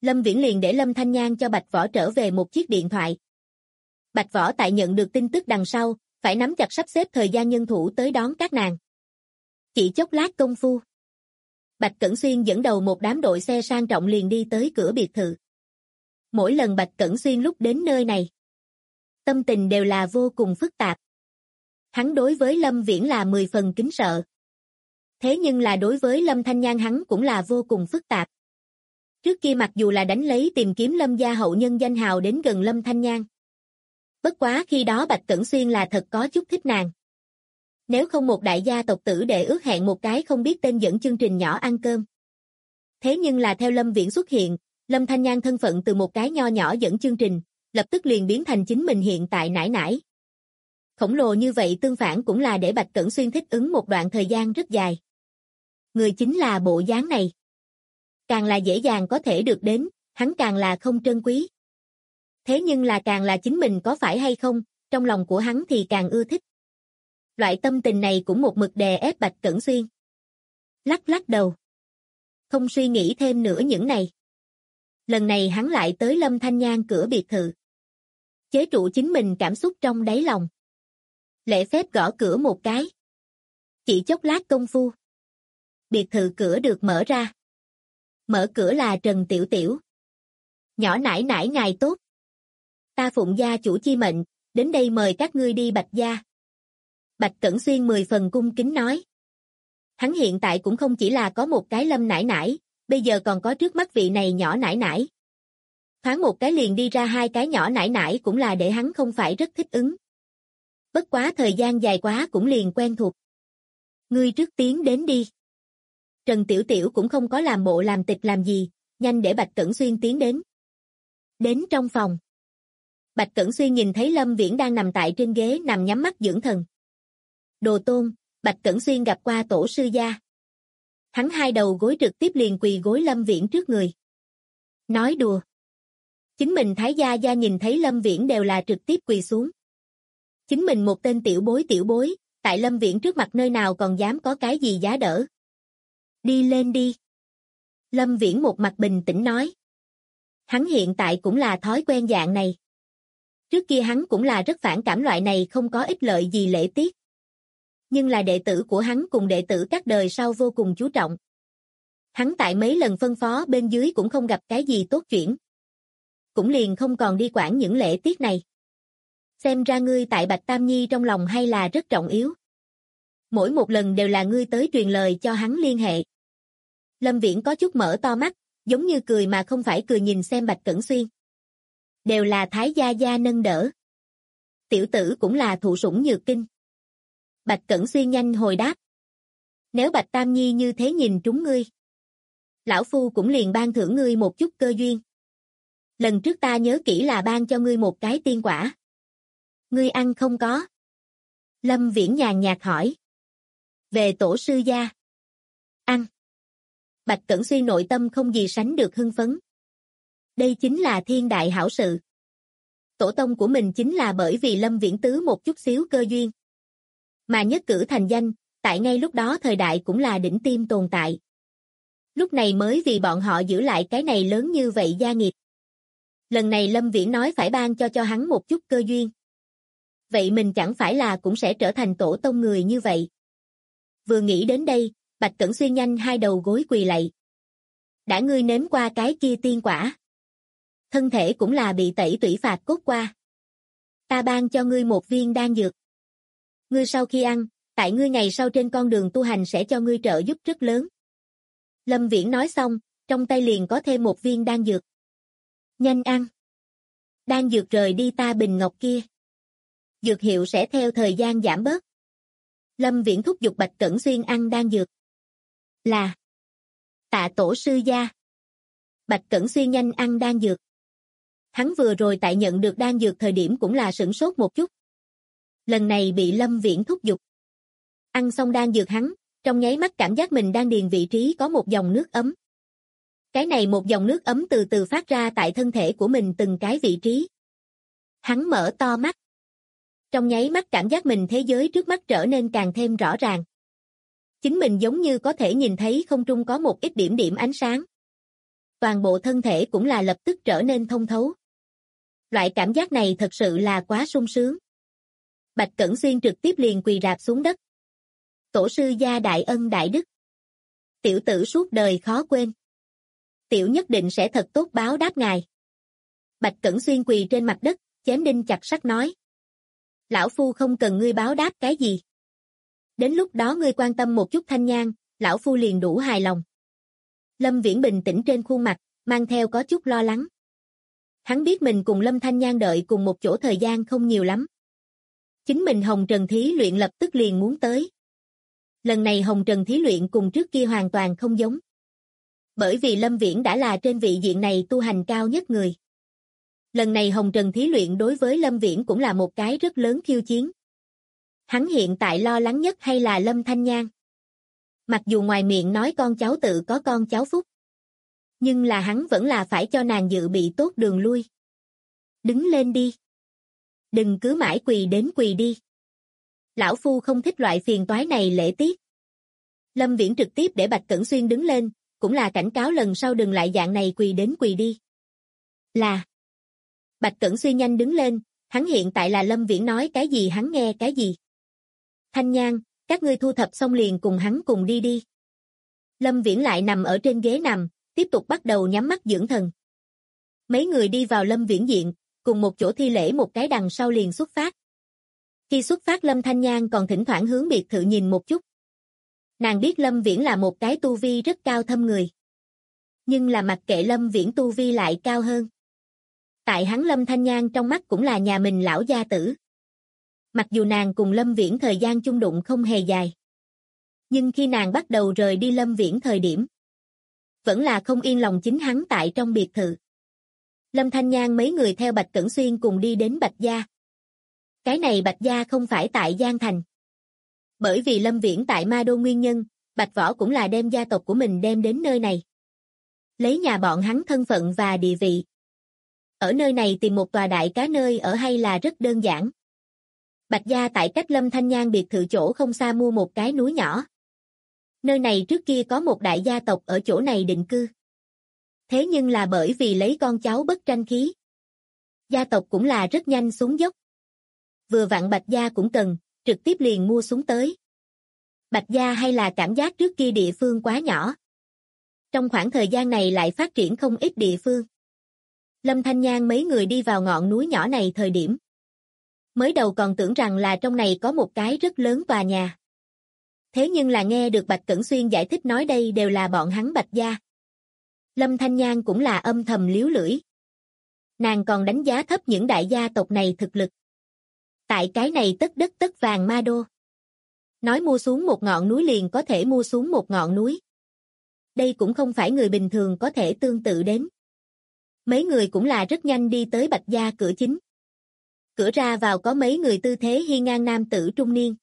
Lâm Viễn liền để Lâm Thanh Nhan cho Bạch Võ trở về một chiếc điện thoại. Bạch Võ tại nhận được tin tức đằng sau, phải nắm chặt sắp xếp thời gian nhân thủ tới đón các nàng. Chỉ chốc lát công phu, Bạch Cẩn Xuyên dẫn đầu một đám đội xe sang trọng liền đi tới cửa biệt thự. Mỗi lần Bạch Cẩn Xuyên lúc đến nơi này, tâm tình đều là vô cùng phức tạp. Hắn đối với Lâm Viễn là 10 phần kính sợ. Thế nhưng là đối với Lâm Thanh Nhan hắn cũng là vô cùng phức tạp. Trước kia mặc dù là đánh lấy tìm kiếm Lâm gia hậu nhân danh hào đến gần Lâm Thanh Nhan. Bất quá khi đó Bạch Cẩn Xuyên là thật có chút thích nàng. Nếu không một đại gia tộc tử đệ ước hẹn một cái không biết tên dẫn chương trình nhỏ ăn cơm. Thế nhưng là theo Lâm Viễn xuất hiện, Lâm Thanh Nhan thân phận từ một cái nho nhỏ dẫn chương trình, lập tức liền biến thành chính mình hiện tại nải nải. Khổng lồ như vậy tương phản cũng là để Bạch Cẩn Xuyên thích ứng một đoạn thời gian rất dài. Người chính là bộ dáng này. Càng là dễ dàng có thể được đến, hắn càng là không trân quý. Thế nhưng là càng là chính mình có phải hay không, trong lòng của hắn thì càng ưa thích. Loại tâm tình này cũng một mực đè ép Bạch Cẩn Xuyên. Lắc lắc đầu. Không suy nghĩ thêm nữa những này. Lần này hắn lại tới Lâm Thanh Nhan cửa biệt thự. Chế trụ chính mình cảm xúc trong đáy lòng. Lễ phép gõ cửa một cái. Chỉ chốc lát công phu. Biệt thự cửa được mở ra. Mở cửa là Trần Tiểu Tiểu. Nhỏ nải nải ngài tốt. Ta phụng gia chủ chi mệnh, đến đây mời các ngươi đi Bạch gia. Bạch Cẩn Xuyên 10 phần cung kính nói. Hắn hiện tại cũng không chỉ là có một cái Lâm nải nải, bây giờ còn có trước mắt vị này nhỏ nải nải. Thoáng một cái liền đi ra hai cái nhỏ nải nải cũng là để hắn không phải rất thích ứng. Bất quá thời gian dài quá cũng liền quen thuộc. Ngươi trước tiến đến đi. Trần Tiểu Tiểu cũng không có làm bộ làm tịch làm gì, nhanh để Bạch Cẩn Xuyên tiến đến. Đến trong phòng. Bạch Cẩn Xuyên nhìn thấy Lâm Viễn đang nằm tại trên ghế nằm nhắm mắt dưỡng thần. Đồ Tôn, Bạch Cẩn Xuyên gặp qua tổ sư gia. Hắn hai đầu gối trực tiếp liền quỳ gối Lâm Viễn trước người. Nói đùa. Chính mình Thái gia gia nhìn thấy Lâm Viễn đều là trực tiếp quỳ xuống. Chính mình một tên tiểu bối, tại Lâm Viễn trước mặt nơi nào còn dám có cái gì giá đỡ. Đi lên đi. Lâm Viễn một mặt bình tĩnh nói. Hắn hiện tại cũng là thói quen dạng này. Trước kia hắn cũng là rất phản cảm loại này không có ích lợi gì lễ tiết. Nhưng là đệ tử của hắn cùng đệ tử các đời sau vô cùng chú trọng. Hắn tại mấy lần phân phó bên dưới cũng không gặp cái gì tốt chuyển. Cũng liền không còn đi quản những lễ tiết này. Xem ra ngươi tại Bạch Tam Nhi trong lòng hay là rất trọng yếu. Mỗi một lần đều là ngươi tới truyền lời cho hắn liên hệ. Lâm Viễn có chút mở to mắt, giống như cười mà không phải cười nhìn xem Bạch Cẩn Xuyên. Đều là Thái gia gia nâng đỡ. Tiểu tử cũng là thụ sủng nhược kinh. Bạch Cẩn Xuyên nhanh hồi đáp. Nếu Bạch Tam Nhi như thế nhìn trúng ngươi, lão phu cũng liền ban thưởng ngươi một chút cơ duyên. Lần trước ta nhớ kỹ là ban cho ngươi một cái tiên quả. Ngươi ăn không có? Lâm Viễn nhàn nhạt hỏi. Về tổ sư gia. Ăn. Bạch Cẩn Xuyên nội tâm không gì sánh được hưng phấn. Đây chính là thiên đại hảo sự. Tổ tông của mình chính là bởi vì Lâm Viễn tứ một chút xíu cơ duyên. Mà nhất cử thành danh, tại ngay lúc đó thời đại cũng là đỉnh tiêm tồn tại. Lúc này mới vì bọn họ giữ lại cái này lớn như vậy gia nghiệp. Lần này Lâm Viễn nói phải ban cho hắn một chút cơ duyên. Vậy mình chẳng phải là cũng sẽ trở thành tổ tông người như vậy. Vừa nghĩ đến đây, Bạch Cẩn Xuyên nhanh hai đầu gối quỳ lạy. Đã ngươi nếm qua cái kia tiên quả. Thân thể cũng là bị tẩy tủy phạt cốt qua. Ta ban cho ngươi một viên đan dược. Ngươi sau khi ăn, tại ngươi ngày sau trên con đường tu hành sẽ cho ngươi trợ giúp rất lớn. Lâm Viễn nói xong, trong tay liền có thêm một viên đan dược. Nhanh ăn. Đan dược rời đi ta bình ngọc kia. Dược hiệu sẽ theo thời gian giảm bớt. Lâm Viễn thúc giục Bạch Cẩn Xuyên ăn đan dược. Là. Tạ tổ sư gia. Bạch Cẩn Xuyên nhanh ăn đan dược. Hắn vừa rồi tại nhận được đan dược thời điểm cũng là sửng sốt một chút. Lần này bị Lâm Viễn thúc giục. Ăn xong đan dược hắn, trong nháy mắt cảm giác mình đang điền vị trí có một dòng nước ấm. Cái này một dòng nước ấm từ từ phát ra tại thân thể của mình từng cái vị trí. Hắn mở to mắt. Trong nháy mắt cảm giác mình thế giới trước mắt trở nên càng thêm rõ ràng. Chính mình giống như có thể nhìn thấy không trung có một ít điểm điểm ánh sáng. toàn bộ thân thể cũng là lập tức trở nên thông thấu. Loại cảm giác này thật sự là quá sung sướng. Bạch Cẩn Xuyên trực tiếp liền quỳ rạp xuống đất. Tổ sư gia đại ân đại đức. Tiểu tử suốt đời khó quên. Tiểu nhất định sẽ thật tốt báo đáp ngài. Bạch Cẩn Xuyên quỳ trên mặt đất, chém đinh chặt sắt nói. Lão phu không cần ngươi báo đáp cái gì. Đến lúc đó ngươi quan tâm một chút Thanh Nhan, lão phu liền đủ hài lòng. Lâm Viễn bình tĩnh trên khuôn mặt, mang theo có chút lo lắng. Hắn biết mình cùng Lâm Thanh Nhan đợi cùng một chỗ thời gian không nhiều lắm. Chính mình Hồng Trần Thí Luyện lập tức liền muốn tới. Lần này Hồng Trần Thí Luyện cùng trước kia hoàn toàn không giống. Bởi vì Lâm Viễn đã là trên vị diện này tu hành cao nhất người. Lần này Hồng Trần Thí Luyện đối với Lâm Viễn cũng là một cái rất lớn khiêu chiến. Hắn hiện tại lo lắng nhất hay là Lâm Thanh Nhan. Mặc dù ngoài miệng nói con cháu tự có con cháu phúc. Nhưng là hắn vẫn là phải cho nàng dự bị tốt đường lui. Đứng lên đi. Đừng cứ mãi quỳ đến quỳ đi. Lão phu không thích loại phiền toái này lễ tiết. Lâm Viễn trực tiếp để Bạch Cẩn Xuyên đứng lên, cũng là cảnh cáo lần sau đừng lại dạng này quỳ đến quỳ đi. Là. Bạch Cẩn Xuyên nhanh đứng lên, hắn hiện tại là Lâm Viễn nói cái gì hắn nghe cái gì. Thanh Nhan, các ngươi thu thập xong liền cùng hắn cùng đi đi. Lâm Viễn lại nằm ở trên ghế nằm, tiếp tục bắt đầu nhắm mắt dưỡng thần. Mấy người đi vào Lâm Viễn diện, cùng một chỗ thi lễ một cái đằng sau liền xuất phát. Khi xuất phát Lâm Thanh Nhan còn thỉnh thoảng hướng biệt thự nhìn một chút. Nàng biết Lâm Viễn là một cái tu vi rất cao thâm người. Nhưng là mặc kệ Lâm Viễn tu vi lại cao hơn. Tại hắn Lâm Thanh Nhan trong mắt cũng là nhà mình lão gia tử. Mặc dù nàng cùng Lâm Viễn thời gian chung đụng không hề dài. Nhưng khi nàng bắt đầu rời đi Lâm Viễn thời điểm. Vẫn là không yên lòng chính hắn tại trong biệt thự. Lâm Thanh Nhan mấy người theo Bạch Cẩn Xuyên cùng đi đến Bạch Gia. Cái này Bạch Gia không phải tại Giang Thành. Bởi vì Lâm Viễn tại Ma Đô nguyên nhân, Bạch Võ cũng là đem gia tộc của mình đem đến nơi này. Lấy nhà bọn hắn thân phận và địa vị. Ở nơi này tìm một tòa đại cá nơi ở hay là rất đơn giản. Bạch Gia tại cách Lâm Thanh Nhan biệt thự chỗ không xa mua một cái núi nhỏ. Nơi này trước kia có một đại gia tộc ở chỗ này định cư. Thế nhưng là bởi vì lấy con cháu bất tranh khí. Gia tộc cũng là rất nhanh xuống dốc. Vừa vặn Bạch Gia cũng cần, trực tiếp liền mua xuống tới. Bạch Gia hay là cảm giác trước kia địa phương quá nhỏ. Trong khoảng thời gian này lại phát triển không ít địa phương. Lâm Thanh Nhan mấy người đi vào ngọn núi nhỏ này thời điểm. Mới đầu còn tưởng rằng là trong này có một cái rất lớn tòa nhà. Thế nhưng là nghe được Bạch Cẩn Xuyên giải thích nói đây đều là bọn hắn Bạch Gia. Lâm Thanh Nhan cũng là âm thầm liếu lưỡi. Nàng còn đánh giá thấp những đại gia tộc này thực lực. Tại cái này tất đất tất vàng Ma Đô. Nói mua xuống một ngọn núi liền có thể mua xuống một ngọn núi. Đây cũng không phải người bình thường có thể tương tự đến. Mấy người cũng là rất nhanh đi tới Bạch Gia cửa chính. Cửa ra vào có mấy người tư thế hiên ngang nam tử trung niên.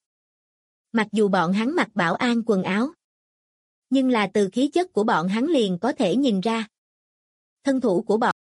Mặc dù bọn hắn mặc bảo an quần áo. Nhưng là từ khí chất của bọn hắn liền có thể nhìn ra. Thân thủ của bọn.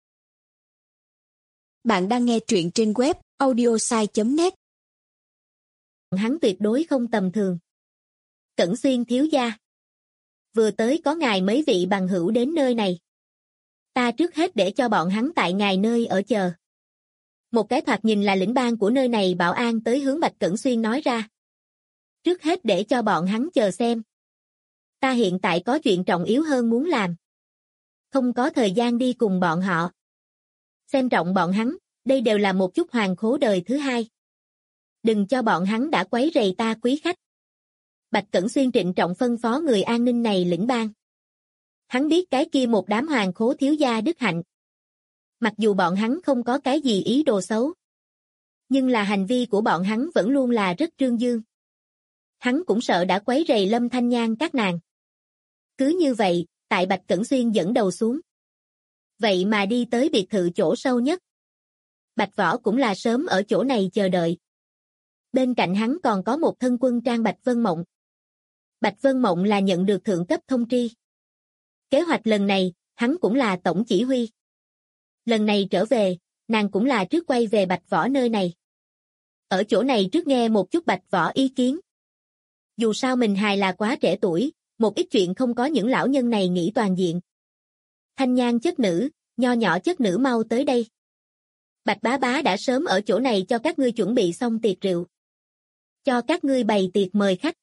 Bạn đang nghe truyện trên web audiosai.net. Hắn tuyệt đối không tầm thường. Cẩn Xuyên thiếu gia. Vừa tới có ngài mấy vị bằng hữu đến nơi này. Ta trước hết để cho bọn hắn tại ngài nơi ở chờ. Một cái thoạt nhìn là lĩnh bang của nơi này bảo an tới hướng Bạch Cẩn Xuyên nói ra. Trước hết để cho bọn hắn chờ xem. Ta hiện tại có chuyện trọng yếu hơn muốn làm. Không có thời gian đi cùng bọn họ. Xem trọng bọn hắn, đây đều là một chút hoàng khố đời thứ hai. Đừng cho bọn hắn đã quấy rầy ta quý khách. Bạch Cẩn Xuyên trịnh trọng phân phó người an ninh này lĩnh bang. Hắn biết cái kia một đám hoàng khố thiếu gia đức hạnh. Mặc dù bọn hắn không có cái gì ý đồ xấu. Nhưng là hành vi của bọn hắn vẫn luôn là rất trương dương. Hắn cũng sợ đã quấy rầy Lâm Thanh Nhan các nàng. Cứ như vậy, tại Bạch Cẩn Xuyên dẫn đầu xuống. Vậy mà đi tới biệt thự chỗ sâu nhất. Bạch Võ cũng là sớm ở chỗ này chờ đợi. Bên cạnh hắn còn có một thân quân trang Bạch Vân Mộng. Bạch Vân Mộng là nhận được thượng cấp thông tri. Kế hoạch lần này, hắn cũng là tổng chỉ huy. Lần này trở về, nàng cũng là trước quay về Bạch Võ nơi này. Ở chỗ này trước nghe một chút Bạch Võ ý kiến. Dù sao mình hài là quá trẻ tuổi, một ít chuyện không có những lão nhân này nghĩ toàn diện. Thanh nhang chất nữ, nho nhỏ chất nữ mau tới đây. Bạch bá bá đã sớm ở chỗ này cho các ngươi chuẩn bị xong tiệc rượu. Cho các ngươi bày tiệc mời khách.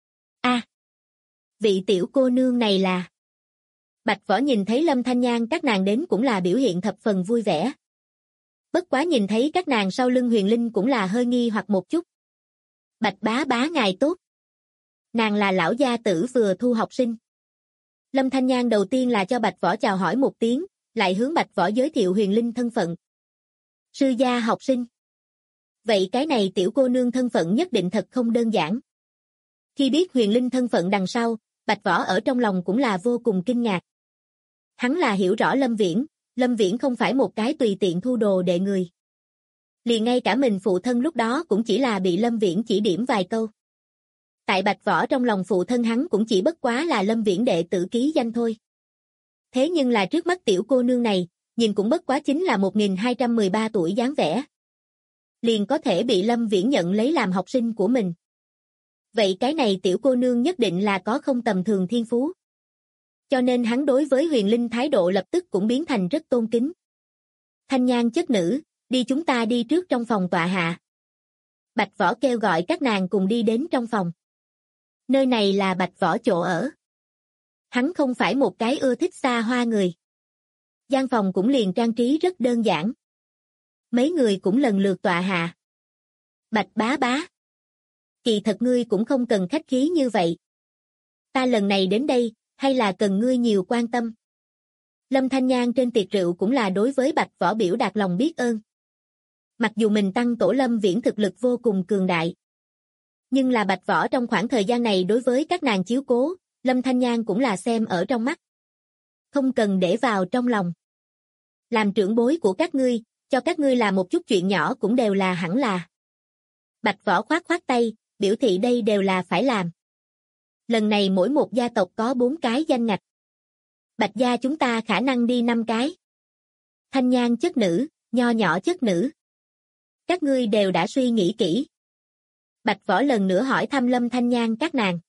Vị tiểu cô nương này là... Bạch Võ nhìn thấy Lâm Thanh Nhan các nàng đến cũng là biểu hiện thập phần vui vẻ. Bất quá nhìn thấy các nàng sau lưng Huyền Linh cũng là hơi nghi hoặc một chút. Bạch bá bá ngài tốt. Nàng là lão gia tử vừa thu học sinh. Lâm Thanh Nhan đầu tiên là cho Bạch Võ chào hỏi một tiếng, lại hướng Bạch Võ giới thiệu Huyền Linh thân phận. Sư gia học sinh. Vậy cái này tiểu cô nương thân phận nhất định thật không đơn giản. Khi biết Huyền Linh thân phận đằng sau, Bạch Võ ở trong lòng cũng là vô cùng kinh ngạc. Hắn là hiểu rõ Lâm Viễn không phải một cái tùy tiện thu đồ đệ người. Liền ngay cả mình phụ thân lúc đó cũng chỉ là bị Lâm Viễn chỉ điểm vài câu. Tại Bạch Võ trong lòng phụ thân hắn cũng chỉ bất quá là Lâm Viễn đệ tử ký danh thôi. Thế nhưng là trước mắt tiểu cô nương này, nhìn cũng bất quá chính là 1213 tuổi dáng vẻ. Liền có thể bị Lâm Viễn nhận lấy làm học sinh của mình. Vậy cái này tiểu cô nương nhất định là có không tầm thường thiên phú. Cho nên hắn đối với Huyền Linh thái độ lập tức cũng biến thành rất tôn kính. Thanh Nhan chất nữ, đi chúng ta đi trước trong phòng tọa hạ. Bạch Võ kêu gọi các nàng cùng đi đến trong phòng. Nơi này là Bạch Võ chỗ ở. Hắn không phải một cái ưa thích xa hoa người. Gian phòng cũng liền trang trí rất đơn giản. Mấy người cũng lần lượt tọa hạ. Bạch bá bá. Kỳ thật ngươi cũng không cần khách khí như vậy. Ta lần này đến đây, hay là cần ngươi nhiều quan tâm. Lâm Thanh Nhan trên tiệc rượu cũng là đối với Bạch Võ biểu đạt lòng biết ơn. Mặc dù mình tăng tổ Lâm Viễn thực lực vô cùng cường đại. Nhưng là Bạch Võ trong khoảng thời gian này đối với các nàng chiếu cố, Lâm Thanh Nhan cũng là xem ở trong mắt. Không cần để vào trong lòng. Làm trưởng bối của các ngươi, cho các ngươi làm một chút chuyện nhỏ cũng đều là hẳn là. Bạch Võ khoát khoát tay, biểu thị đây đều là phải làm. Lần này mỗi một gia tộc có 4 cái danh ngạch. Bạch gia chúng ta khả năng đi 5 cái. Thanh Nhan chất nữ, nho nhỏ chất nữ. Các ngươi đều đã suy nghĩ kỹ. Bạch Võ lần nữa hỏi thăm Lâm Thanh Nhan các nàng.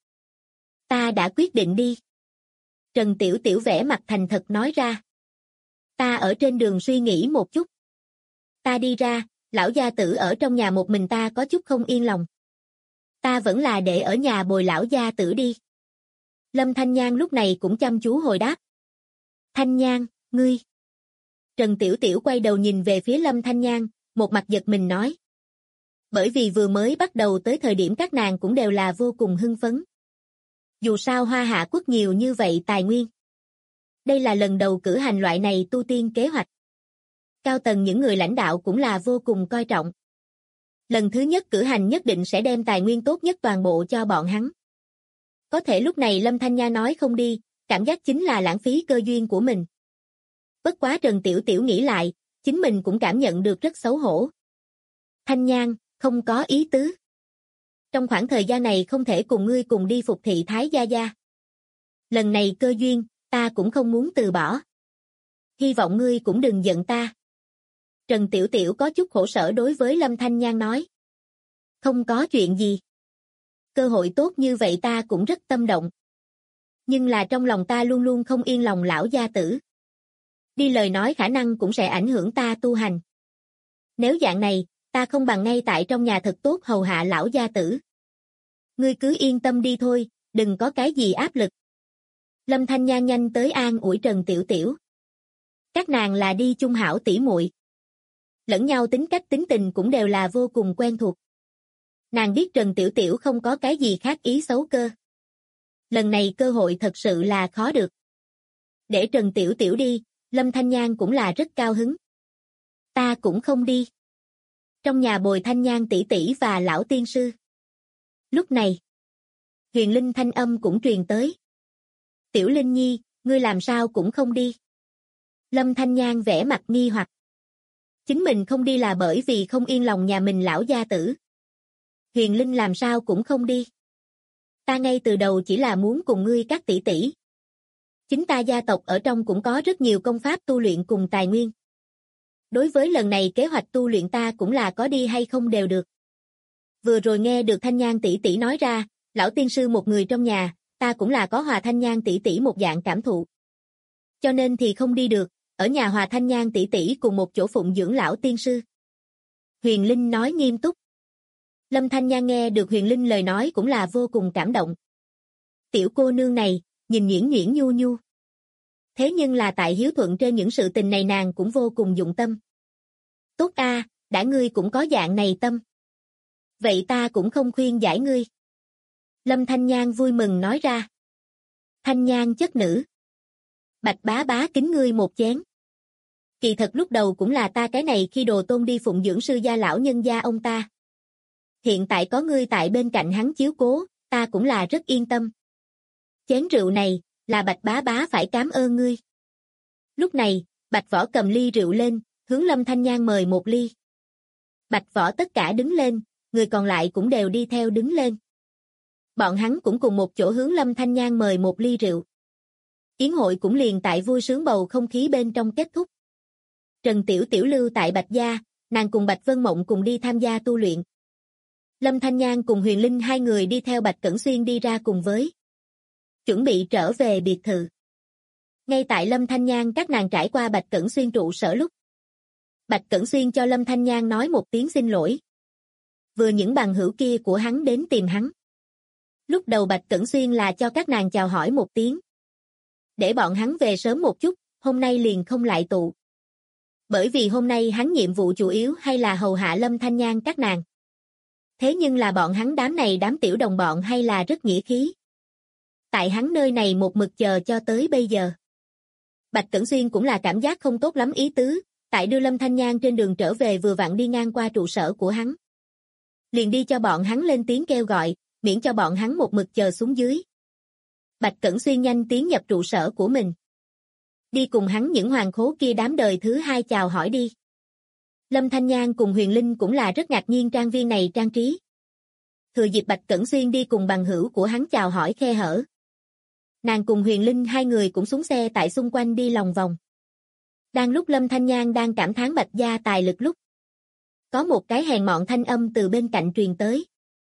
Ta đã quyết định đi. Trần Tiểu Tiểu vẻ mặt thành thật nói ra. Ta ở trên đường suy nghĩ một chút. Ta đi ra, lão gia tử ở trong nhà một mình ta có chút không yên lòng. Ta vẫn là để ở nhà bồi lão gia tử đi. Lâm Thanh Nhan lúc này cũng chăm chú hồi đáp. Thanh Nhan, ngươi. Trần Tiểu Tiểu quay đầu nhìn về phía Lâm Thanh Nhan, một mặt giật mình nói. Bởi vì vừa mới bắt đầu tới thời điểm các nàng cũng đều là vô cùng hưng phấn. Dù sao Hoa Hạ quốc nhiều như vậy tài nguyên. Đây là lần đầu cử hành loại này tu tiên kế hoạch. Cao tầng những người lãnh đạo cũng là vô cùng coi trọng. Lần thứ nhất cử hành nhất định sẽ đem tài nguyên tốt nhất toàn bộ cho bọn hắn. Có thể lúc này Lâm Thanh Nha nói không đi, cảm giác chính là lãng phí cơ duyên của mình. Bất quá Trần Tiểu Tiểu nghĩ lại, chính mình cũng cảm nhận được rất xấu hổ. Thanh Nhan, không có ý tứ. Trong khoảng thời gian này không thể cùng ngươi cùng đi phục thị Thái Gia Gia. Lần này cơ duyên, ta cũng không muốn từ bỏ. Hy vọng ngươi cũng đừng giận ta. Trần Tiểu Tiểu có chút khổ sở đối với Lâm Thanh Nhan nói. Không có chuyện gì. Cơ hội tốt như vậy ta cũng rất tâm động. Nhưng là trong lòng ta luôn luôn không yên lòng lão gia tử. Đi lời nói khả năng cũng sẽ ảnh hưởng ta tu hành. Nếu dạng này, ta không bằng ngay tại trong nhà thật tốt hầu hạ lão gia tử. Ngươi cứ yên tâm đi thôi, đừng có cái gì áp lực. Lâm Thanh Nhan nhanh tới an ủi Trần Tiểu Tiểu. Các nàng là đi chung hảo tỉ muội. Lẫn nhau tính cách tính tình cũng đều là vô cùng quen thuộc. Nàng biết Trần Tiểu Tiểu không có cái gì khác ý xấu cơ. Lần này cơ hội thật sự là khó được. Để Trần Tiểu Tiểu đi, Lâm Thanh Nhan cũng là rất cao hứng. Ta cũng không đi. Trong nhà bồi Thanh Nhan tỷ tỷ và lão tiên sư. Lúc này, Huyền Linh thanh âm cũng truyền tới. Tiểu Linh Nhi, ngươi làm sao cũng không đi. Lâm Thanh Nhan vẻ mặt nghi hoặc. Chính mình không đi là bởi vì không yên lòng nhà mình lão gia tử. Huyền Linh làm sao cũng không đi. Ta ngay từ đầu chỉ là muốn cùng ngươi các tỷ tỷ. Chính ta gia tộc ở trong cũng có rất nhiều công pháp tu luyện cùng tài nguyên. Đối với lần này kế hoạch tu luyện ta cũng là có đi hay không đều được. Vừa rồi nghe được Thanh Nhan tỷ tỷ nói ra, lão tiên sư một người trong nhà, ta cũng là có hòa Thanh Nhan tỷ tỷ một dạng cảm thụ. Cho nên thì không đi được, ở nhà Hòa Thanh Nhan tỷ tỷ cùng một chỗ phụng dưỡng lão tiên sư. Huyền Linh nói nghiêm túc. Lâm Thanh Nhan nghe được Huyền Linh lời nói cũng là vô cùng cảm động. Tiểu cô nương này, nhìn nhuyễn nhuyễn nhu nhu. Thế nhưng là tại hiếu thuận trên những sự tình này nàng cũng vô cùng dụng tâm. Tốt a, đã ngươi cũng có dạng này tâm. Vậy ta cũng không khuyên giải ngươi. Lâm Thanh Nhan vui mừng nói ra. Thanh Nhan chất nữ. Bạch bá bá kính ngươi một chén. Kỳ thật lúc đầu cũng là ta cái này khi đồ tôn đi phụng dưỡng sư gia lão nhân gia ông ta. Hiện tại có ngươi tại bên cạnh hắn chiếu cố, ta cũng là rất yên tâm. Chén rượu này, là Bạch bá bá phải cảm ơn ngươi. Lúc này, Bạch Võ cầm ly rượu lên, hướng Lâm Thanh Nhan mời một ly. Bạch Võ tất cả đứng lên, người còn lại cũng đều đi theo đứng lên. Bọn hắn cũng cùng một chỗ hướng Lâm Thanh Nhan mời một ly rượu. Yến hội cũng liền tại vui sướng bầu không khí bên trong kết thúc. Trần Tiểu Tiểu lưu tại Bạch gia, nàng cùng Bạch Vân Mộng cùng đi tham gia tu luyện. Lâm Thanh Nhan cùng Huyền Linh hai người đi theo Bạch Cẩn Xuyên đi ra cùng với. Chuẩn bị trở về biệt thự. Ngay tại Lâm Thanh Nhan các nàng trải qua Bạch Cẩn Xuyên trụ sở lúc. Bạch Cẩn Xuyên cho Lâm Thanh Nhan nói một tiếng xin lỗi. Vừa những bằng hữu kia của hắn đến tìm hắn. Lúc đầu Bạch Cẩn Xuyên là cho các nàng chào hỏi một tiếng. Để bọn hắn về sớm một chút, hôm nay liền không lại tụ. Bởi vì hôm nay hắn nhiệm vụ chủ yếu hay là hầu hạ Lâm Thanh Nhan các nàng. Thế nhưng là bọn hắn đám này đám tiểu đồng bọn hay là rất nghĩa khí. Tại hắn nơi này một mực chờ cho tới bây giờ. Bạch Cẩn Xuyên cũng là cảm giác không tốt lắm ý tứ, tại đưa Lâm Thanh Nhan trên đường trở về vừa vặn đi ngang qua trụ sở của hắn. Liền đi cho bọn hắn lên tiếng kêu gọi, miễn cho bọn hắn một mực chờ xuống dưới. Bạch Cẩn Xuyên nhanh tiến nhập trụ sở của mình. Đi cùng hắn những hoàng khố kia đám đời thứ hai chào hỏi đi. Lâm Thanh Nhan cùng Huyền Linh cũng là rất ngạc nhiên trang viên này trang trí. Thừa dịp Bạch Cẩn Xuyên đi cùng bằng hữu của hắn chào hỏi khe hở. Nàng cùng Huyền Linh hai người cũng xuống xe tại xung quanh đi lòng vòng. Đang lúc Lâm Thanh Nhan đang cảm thán Bạch gia tài lực lúc. Có một cái hèn mọn thanh âm từ bên cạnh truyền tới.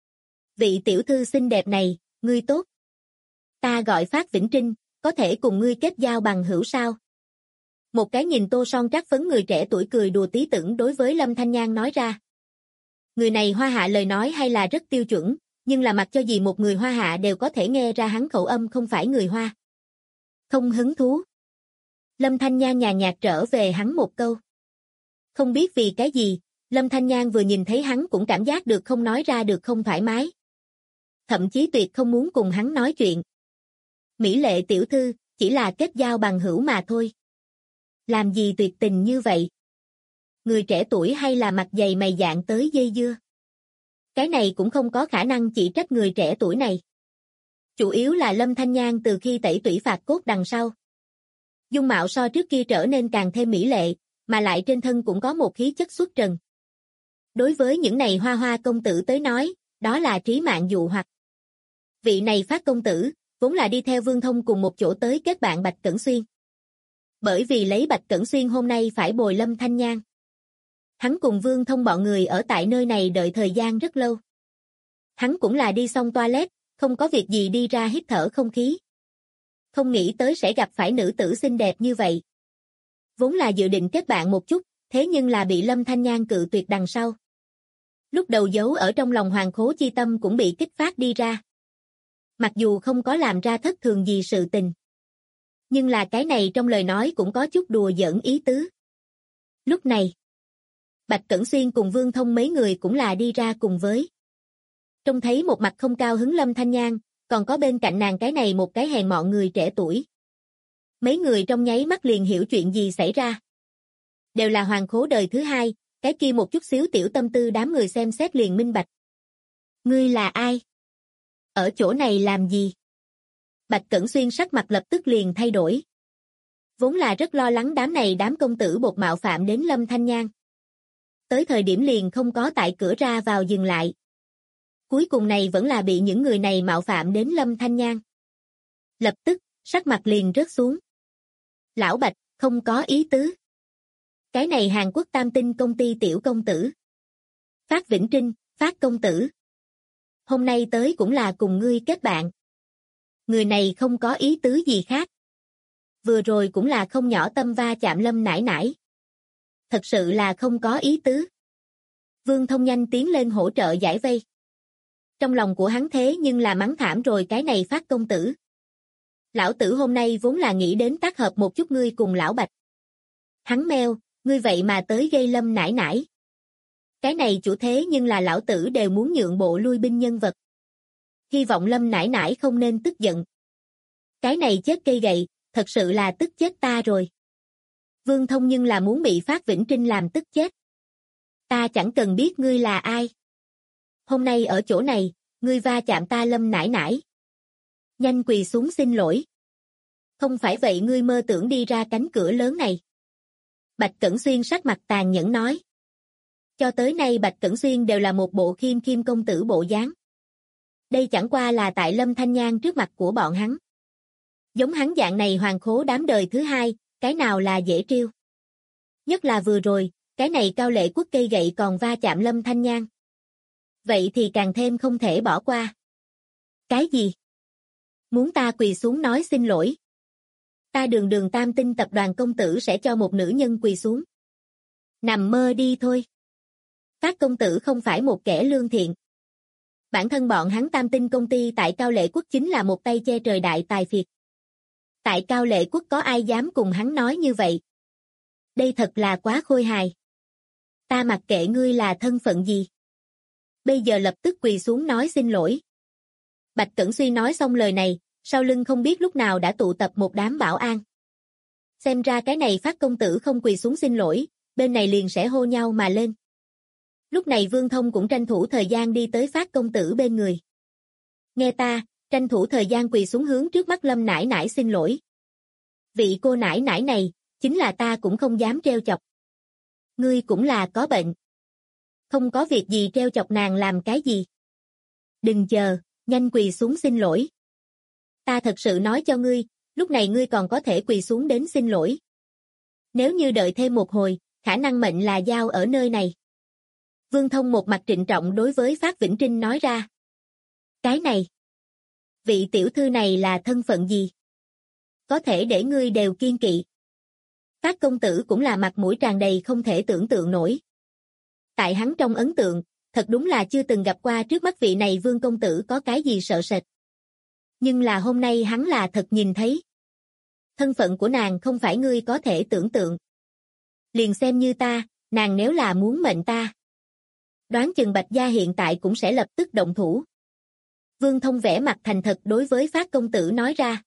Vị tiểu thư xinh đẹp này, ngươi tốt. Ta gọi Phát Vĩnh Trinh, có thể cùng ngươi kết giao bằng hữu sao? Một cái nhìn tô son trát phấn người trẻ tuổi cười đùa tí tưởng đối với Lâm Thanh Nhan nói ra. Người này Hoa Hạ lời nói hay là rất tiêu chuẩn, nhưng là mặc cho gì một người Hoa Hạ đều có thể nghe ra hắn khẩu âm không phải người Hoa. Không hứng thú. Lâm Thanh Nhan nhàn nhạt trở về hắn một câu. Không biết vì cái gì, Lâm Thanh Nhan vừa nhìn thấy hắn cũng cảm giác được không nói ra được không thoải mái. Thậm chí tuyệt không muốn cùng hắn nói chuyện. Mỹ lệ tiểu thư, chỉ là kết giao bằng hữu mà thôi. Làm gì tuyệt tình như vậy? Người trẻ tuổi hay là mặt dày mày dạn tới dây dưa? Cái này cũng không có khả năng chỉ trách người trẻ tuổi này. Chủ yếu là Lâm Thanh Nhan từ khi tẩy tủy phạt cốt đằng sau. Dung mạo so trước kia trở nên càng thêm mỹ lệ, mà lại trên thân cũng có một khí chất xuất trần. Đối với những này hoa hoa công tử tới nói, đó là trí mạng dụ hoặc. Vị này Phát công tử, vốn là đi theo Vương Thông cùng một chỗ tới kết bạn Bạch Cẩn Xuyên. Bởi vì lấy Bạch Cẩn Xuyên hôm nay phải bồi Lâm Thanh Nhan. Hắn cùng Vương Thông bọn người ở tại nơi này đợi thời gian rất lâu. Hắn cũng là đi xong toilet, không có việc gì đi ra hít thở không khí. Không nghĩ tới sẽ gặp phải nữ tử xinh đẹp như vậy. Vốn là dự định kết bạn một chút, thế nhưng là bị Lâm Thanh Nhan cự tuyệt đằng sau. Lúc đầu giấu ở trong lòng hoàng khố chi tâm cũng bị kích phát đi ra. Mặc dù không có làm ra thất thường gì sự tình. Nhưng là cái này trong lời nói cũng có chút đùa giỡn ý tứ. Lúc này, Bạch Cẩn Xuyên cùng Vương Thông mấy người cũng là đi ra cùng với. Trông thấy một mặt không cao hứng Lâm Thanh Nhan, còn có bên cạnh nàng cái này một cái hèn mọn người trẻ tuổi. Mấy người trong nháy mắt liền hiểu chuyện gì xảy ra. Đều là hoàng khố đời thứ hai, cái kia một chút xíu tiểu tâm tư đám người xem xét liền minh bạch. Ngươi là ai? Ở chỗ này làm gì? Bạch Cẩn Xuyên sắc mặt lập tức liền thay đổi. Vốn là rất lo lắng đám này đám công tử bột mạo phạm đến Lâm Thanh Nhan. Tới thời điểm liền không có tại cửa ra vào dừng lại. Cuối cùng này vẫn là bị những người này mạo phạm đến Lâm Thanh Nhan. Lập tức, sắc mặt liền rớt xuống. Lão Bạch, không có ý tứ. Cái này Hàn Quốc tam tinh công ty tiểu công tử. Phát Vĩnh Trinh, Phát công tử. Hôm nay tới cũng là cùng ngươi kết bạn. Người này không có ý tứ gì khác. vừa rồi cũng là không nhỏ tâm va chạm Lâm nải nải. Thật sự là không có ý tứ. Vương Thông nhanh tiến lên hỗ trợ giải vây. Trong lòng của hắn thế nhưng là mắng thảm rồi cái này Phát công tử. Lão tử hôm nay vốn là nghĩ đến tác hợp một chút ngươi cùng lão Bạch. Hắn meo, ngươi vậy mà tới gây Lâm nải nải. Cái này chủ thế nhưng là lão tử đều muốn nhượng bộ lui binh nhân vật. Hy vọng Lâm nải nải không nên tức giận. Cái này chết cây gậy, thật sự là tức chết ta rồi. Vương Thông nhưng là muốn bị Phát Vĩnh Trinh làm tức chết. Ta chẳng cần biết ngươi là ai. Hôm nay ở chỗ này, ngươi va chạm ta Lâm nải nải. Nhanh quỳ xuống xin lỗi. Không phải vậy ngươi mơ tưởng đi ra cánh cửa lớn này. Bạch Cẩn Xuyên sắc mặt tàn nhẫn nói. Cho tới nay Bạch Cẩn Xuyên đều là một bộ khiêm khiêm công tử bộ dáng. Đây chẳng qua là tại Lâm Thanh Nhan trước mặt của bọn hắn. Giống hắn dạng này hoàng khố đám đời thứ hai, cái nào là dễ trêu. Nhất là vừa rồi, cái này Cao Lệ Quốc cây gậy còn va chạm Lâm Thanh Nhan. Vậy thì càng thêm không thể bỏ qua. Cái gì? Muốn ta quỳ xuống nói xin lỗi? Ta Đường Tam Tinh tập đoàn công tử sẽ cho một nữ nhân quỳ xuống. Nằm mơ đi thôi. Phát công tử không phải một kẻ lương thiện. Bản thân bọn hắn Tam Tinh công ty tại Cao Lệ Quốc chính là một tay che trời đại tài phiệt. Tại Cao Lệ Quốc có ai dám cùng hắn nói như vậy? Đây thật là quá khôi hài. Ta mặc kệ ngươi là thân phận gì. Bây giờ lập tức quỳ xuống nói xin lỗi. Bạch Cẩn Xuyên nói xong lời này, sau lưng không biết lúc nào đã tụ tập một đám bảo an. Xem ra cái này Phát công tử không quỳ xuống xin lỗi, bên này liền sẽ hô nhau mà lên. Lúc này Vương Thông cũng tranh thủ thời gian đi tới Phát công tử bên người. Nghe ta, tranh thủ thời gian quỳ xuống hướng trước mắt Lâm nải nải xin lỗi. Vị cô nải nải này, chính là ta cũng không dám treo chọc. Ngươi cũng là có bệnh. Không có việc gì treo chọc nàng làm cái gì. Đừng chờ, nhanh quỳ xuống xin lỗi. Ta thật sự nói cho ngươi, lúc này ngươi còn có thể quỳ xuống đến xin lỗi. Nếu như đợi thêm một hồi, khả năng mệnh là giao ở nơi này. Vương Thông một mặt trịnh trọng đối với Phát Vĩnh Trinh nói ra. Cái này, vị tiểu thư này là thân phận gì? Có thể để ngươi đều kiên kỵ. Phát công tử cũng là mặt mũi tràn đầy không thể tưởng tượng nổi. Tại hắn trong ấn tượng, thật đúng là chưa từng gặp qua trước mắt vị này Vương công tử có cái gì sợ sệt. Nhưng là hôm nay hắn là thật nhìn thấy. Thân phận của nàng không phải ngươi có thể tưởng tượng. Liền xem như ta, nàng nếu là muốn mệnh ta. Đoán chừng Bạch gia hiện tại cũng sẽ lập tức động thủ. Vương Thông vẻ mặt thành thật đối với Phát công tử nói ra.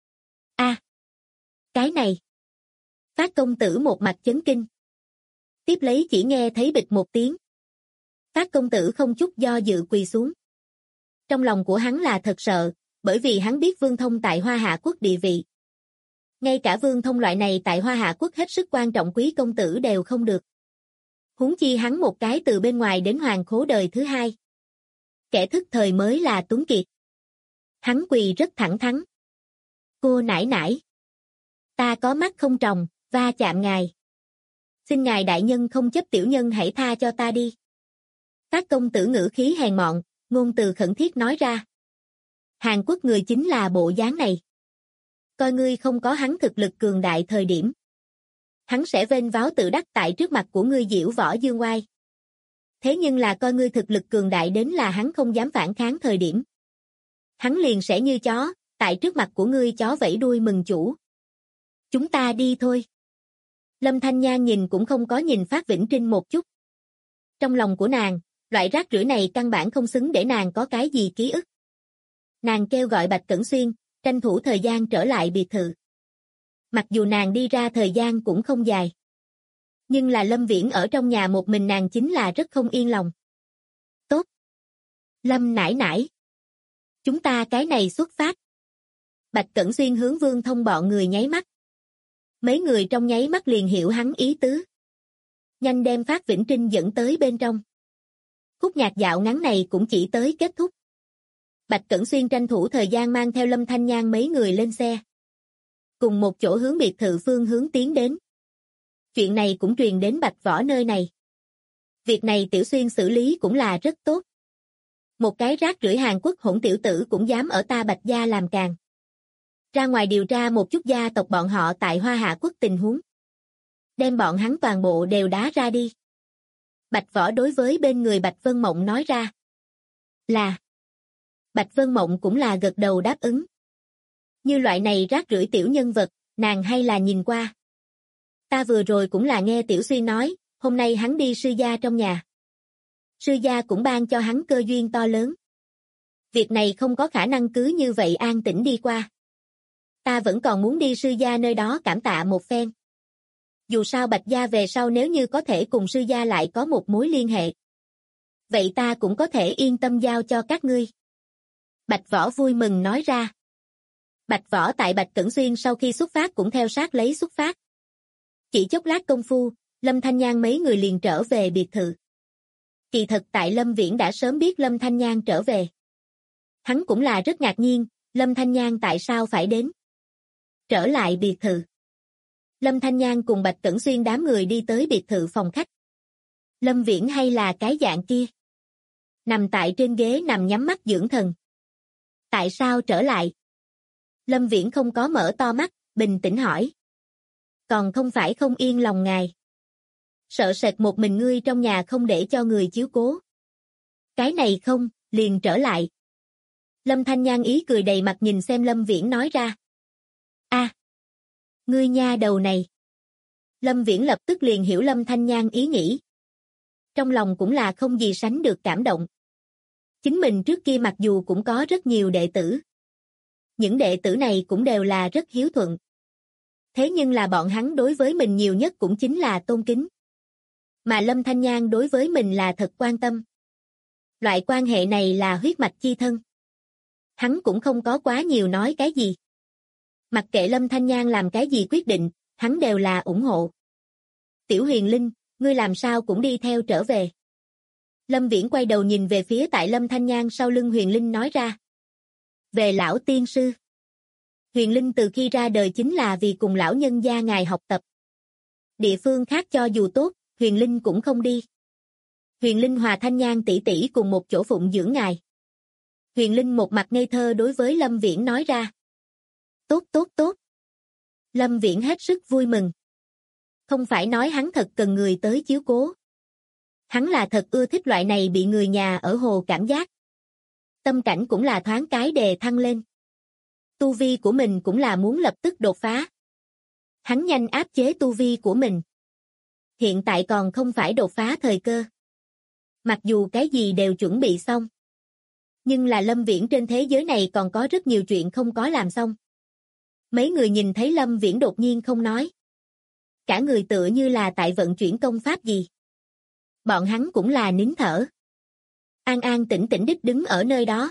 Cái này. Phát công tử một mặt chấn kinh. Tiếp lấy chỉ nghe thấy bịch một tiếng. Phát công tử không chút do dự quỳ xuống. Trong lòng của hắn là thật sợ, bởi vì hắn biết Vương Thông tại Hoa Hạ Quốc địa vị. Ngay cả Vương Thông loại này tại Hoa Hạ Quốc hết sức quan trọng quý công tử đều không được. Huống chi hắn một cái từ bên ngoài đến hoàng khố đời thứ hai. Kẻ thức thời mới là tuấn kiệt. Hắn quỳ rất thẳng thắn. Cô nải nải. Ta có mắt không tròng, va chạm ngài. Xin ngài đại nhân không chấp tiểu nhân hãy tha cho ta đi. Phát công tử ngữ khí hèn mọn, ngôn từ khẩn thiết nói ra. Hàn Quốc người chính là bộ dáng này. Coi ngươi không có hắn thực lực cường đại thời điểm. Hắn sẽ vênh váo tự đắc tại trước mặt của ngươi diễu võ dương oai. Thế nhưng là coi ngươi thực lực cường đại đến là hắn không dám phản kháng thời điểm. Hắn liền sẽ như chó, tại trước mặt của ngươi chó vẫy đuôi mừng chủ. Chúng ta đi thôi. Lâm Thanh Nhan nhìn cũng không có nhìn Phát Vĩnh Trinh một chút. Trong lòng của nàng, loại rác rưởi này căn bản không xứng để nàng có cái gì ký ức. Nàng kêu gọi Bạch Cẩn Xuyên, tranh thủ thời gian trở lại biệt thự. Mặc dù nàng đi ra thời gian cũng không dài. Nhưng là Lâm Viễn ở trong nhà một mình nàng chính là rất không yên lòng. Tốt. Lâm nải nải. Chúng ta cái này xuất phát. Bạch Cẩn Xuyên hướng Vương Thông bọn người nháy mắt. Mấy người trong nháy mắt liền hiểu hắn ý tứ. Nhanh đem Phát Vĩnh Trinh dẫn tới bên trong. Khúc nhạc dạo ngắn này cũng chỉ tới kết thúc. Bạch Cẩn Xuyên tranh thủ thời gian mang theo Lâm Thanh Nhan mấy người lên xe. Cùng một chỗ hướng biệt thự phương hướng tiến đến. Chuyện này cũng truyền đến Bạch Võ nơi này. Việc này Tiểu Xuyên xử lý cũng là rất tốt. Một cái rác rưởi Hàn Quốc hỗn tiểu tử cũng dám ở ta Bạch gia làm càn. ra ngoài điều tra một chút gia tộc bọn họ tại Hoa Hạ Quốc tình huống. Đem bọn hắn toàn bộ đều đá ra đi. Bạch Võ đối với bên người Bạch Vân Mộng nói ra. Là. Bạch Vân Mộng cũng là gật đầu đáp ứng. Như loại này rác rưởi tiểu nhân vật, nàng hay là nhìn qua. Ta vừa rồi cũng là nghe Tiểu Xuyên nói, hôm nay hắn đi sư gia trong nhà. Sư gia cũng ban cho hắn cơ duyên to lớn. Việc này không có khả năng cứ như vậy an tĩnh đi qua. Ta vẫn còn muốn đi sư gia nơi đó cảm tạ một phen. Dù sao Bạch gia về sau nếu như có thể cùng sư gia lại có một mối liên hệ. Vậy ta cũng có thể yên tâm giao cho các ngươi. Bạch Võ vui mừng nói ra. Bạch Võ tại Bạch Cẩn Xuyên sau khi xuất phát cũng theo sát lấy xuất phát. Chỉ chốc lát công phu, Lâm Thanh Nhan mấy người liền trở về biệt thự. Kỳ thật tại Lâm Viễn đã sớm biết Lâm Thanh Nhan trở về. Hắn cũng là rất ngạc nhiên, Lâm Thanh Nhan tại sao phải đến. Trở lại biệt thự. Lâm Thanh Nhan cùng Bạch Cẩn Xuyên đám người đi tới biệt thự phòng khách. Lâm Viễn hay là cái dạng kia. Nằm tại trên ghế nằm nhắm mắt dưỡng thần. Tại sao trở lại? Lâm Viễn không có mở to mắt, bình tĩnh hỏi. Còn không phải không yên lòng ngài. Sợ sệt một mình ngươi trong nhà không để cho người chiếu cố. Cái này không, liền trở lại. Lâm Thanh Nhan ý cười đầy mặt nhìn xem Lâm Viễn nói ra. Ngươi nha đầu này. Lâm Viễn lập tức liền hiểu Lâm Thanh Nhan ý nghĩ. Trong lòng cũng là không gì sánh được cảm động. Chính mình trước kia mặc dù cũng có rất nhiều đệ tử. Những đệ tử này cũng đều là rất hiếu thuận. Thế nhưng là bọn hắn đối với mình nhiều nhất cũng chính là tôn kính. Mà Lâm Thanh Nhan đối với mình là thật quan tâm. Loại quan hệ này là huyết mạch chi thân. Hắn cũng không có quá nhiều nói cái gì. Mặc kệ Lâm Thanh Nhan làm cái gì quyết định, hắn đều là ủng hộ. Tiểu Huyền Linh, ngươi làm sao cũng đi theo trở về. Lâm Viễn quay đầu nhìn về phía tại Lâm Thanh Nhan sau lưng Huyền Linh nói ra. Về lão tiên sư. Huyền Linh từ khi ra đời chính là vì cùng lão nhân gia ngài học tập. Địa phương khác cho dù tốt, Huyền Linh cũng không đi. Huyền Linh hòa Thanh Nhan tỷ tỷ cùng một chỗ phụng dưỡng ngài. Huyền Linh một mặt ngây thơ đối với Lâm Viễn nói ra. Tốt tốt tốt. Lâm Viễn hết sức vui mừng. Không phải nói hắn thật cần người tới chiếu cố. Hắn là thật ưa thích loại này bị người nhà ở hồ cảm giác. Tâm cảnh cũng là thoáng cái đề thăng lên. Tu vi của mình cũng là muốn lập tức đột phá. Hắn nhanh áp chế tu vi của mình. Hiện tại còn không phải đột phá thời cơ. Mặc dù cái gì đều chuẩn bị xong. Nhưng là Lâm Viễn trên thế giới này còn có rất nhiều chuyện không có làm xong. Mấy người nhìn thấy Lâm Viễn đột nhiên không nói. Cả người tựa như là tại vận chuyển công pháp gì. Bọn hắn cũng là nín thở. An an tĩnh tĩnh đích đứng ở nơi đó.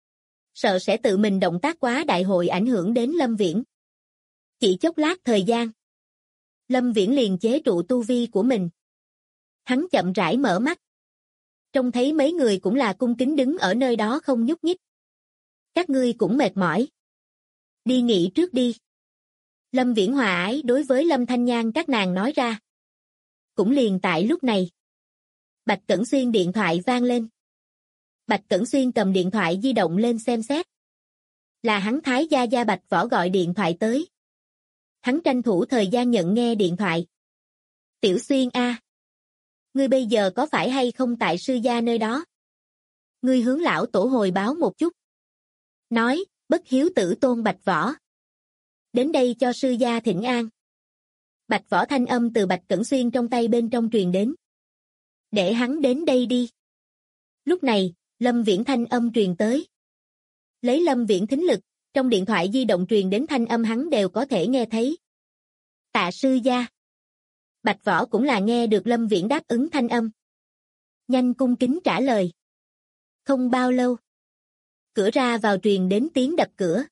Sợ sẽ tự mình động tác quá đại hội ảnh hưởng đến Lâm Viễn. Chỉ chốc lát thời gian. Lâm Viễn liền chế trụ tu vi của mình. Hắn chậm rãi mở mắt. Trông thấy mấy người cũng là cung kính đứng ở nơi đó không nhúc nhích. Các ngươi cũng mệt mỏi. Đi nghỉ trước đi. Lâm Viễn hòa ái đối với Lâm Thanh Nhan các nàng nói ra. Cũng liền tại lúc này. Bạch Cẩn Xuyên điện thoại vang lên. Bạch Cẩn Xuyên cầm điện thoại di động lên xem xét. Là hắn Thái gia gia Bạch Võ gọi điện thoại tới. Hắn tranh thủ thời gian nhận nghe điện thoại. Tiểu Xuyên a, ngươi bây giờ có phải hay không tại sư gia nơi đó? Ngươi hướng lão tổ hồi báo một chút. Nói, bất hiếu tử tôn Bạch Võ. Đến đây cho sư gia thỉnh an. Bạch Võ thanh âm từ Bạch Cẩn Xuyên trong tay bên trong truyền đến. Để hắn đến đây đi. Lúc này, Lâm Viễn thanh âm truyền tới. Lấy Lâm Viễn thính lực, trong điện thoại di động truyền đến thanh âm hắn đều có thể nghe thấy. Tạ sư gia. Bạch Võ cũng là nghe được Lâm Viễn đáp ứng thanh âm. Nhanh cung kính trả lời. Không bao lâu. Cửa ra vào truyền đến tiếng đập cửa.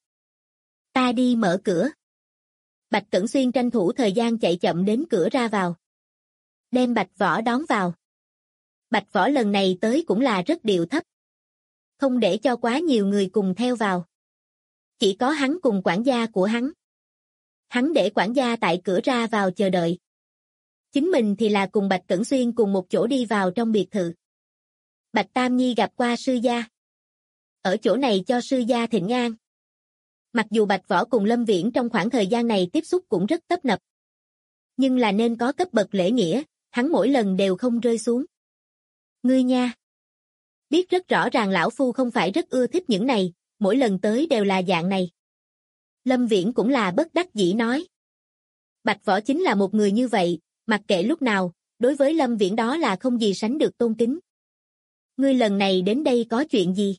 Ta đi mở cửa. Bạch Cẩn Xuyên tranh thủ thời gian chạy chậm đến cửa ra vào. Đem Bạch Võ đón vào. Bạch Võ lần này tới cũng là rất điệu thấp. Không để cho quá nhiều người cùng theo vào. Chỉ có hắn cùng quản gia của hắn. Hắn để quản gia tại cửa ra vào chờ đợi. Chính mình thì là cùng Bạch Cẩn Xuyên cùng một chỗ đi vào trong biệt thự. Bạch Tam Nhi gặp qua sư gia. Ở chỗ này cho sư gia thỉnh an. Mặc dù Bạch Võ cùng Lâm Viễn trong khoảng thời gian này tiếp xúc cũng rất tấp nập. Nhưng là nên có cấp bậc lễ nghĩa, hắn mỗi lần đều không rơi xuống. Ngươi nha! Biết rất rõ ràng lão phu không phải rất ưa thích những này, mỗi lần tới đều là dạng này. Lâm Viễn cũng là bất đắc dĩ nói. Bạch Võ chính là một người như vậy, mặc kệ lúc nào, đối với Lâm Viễn đó là không gì sánh được tôn kính. Ngươi lần này đến đây có chuyện gì?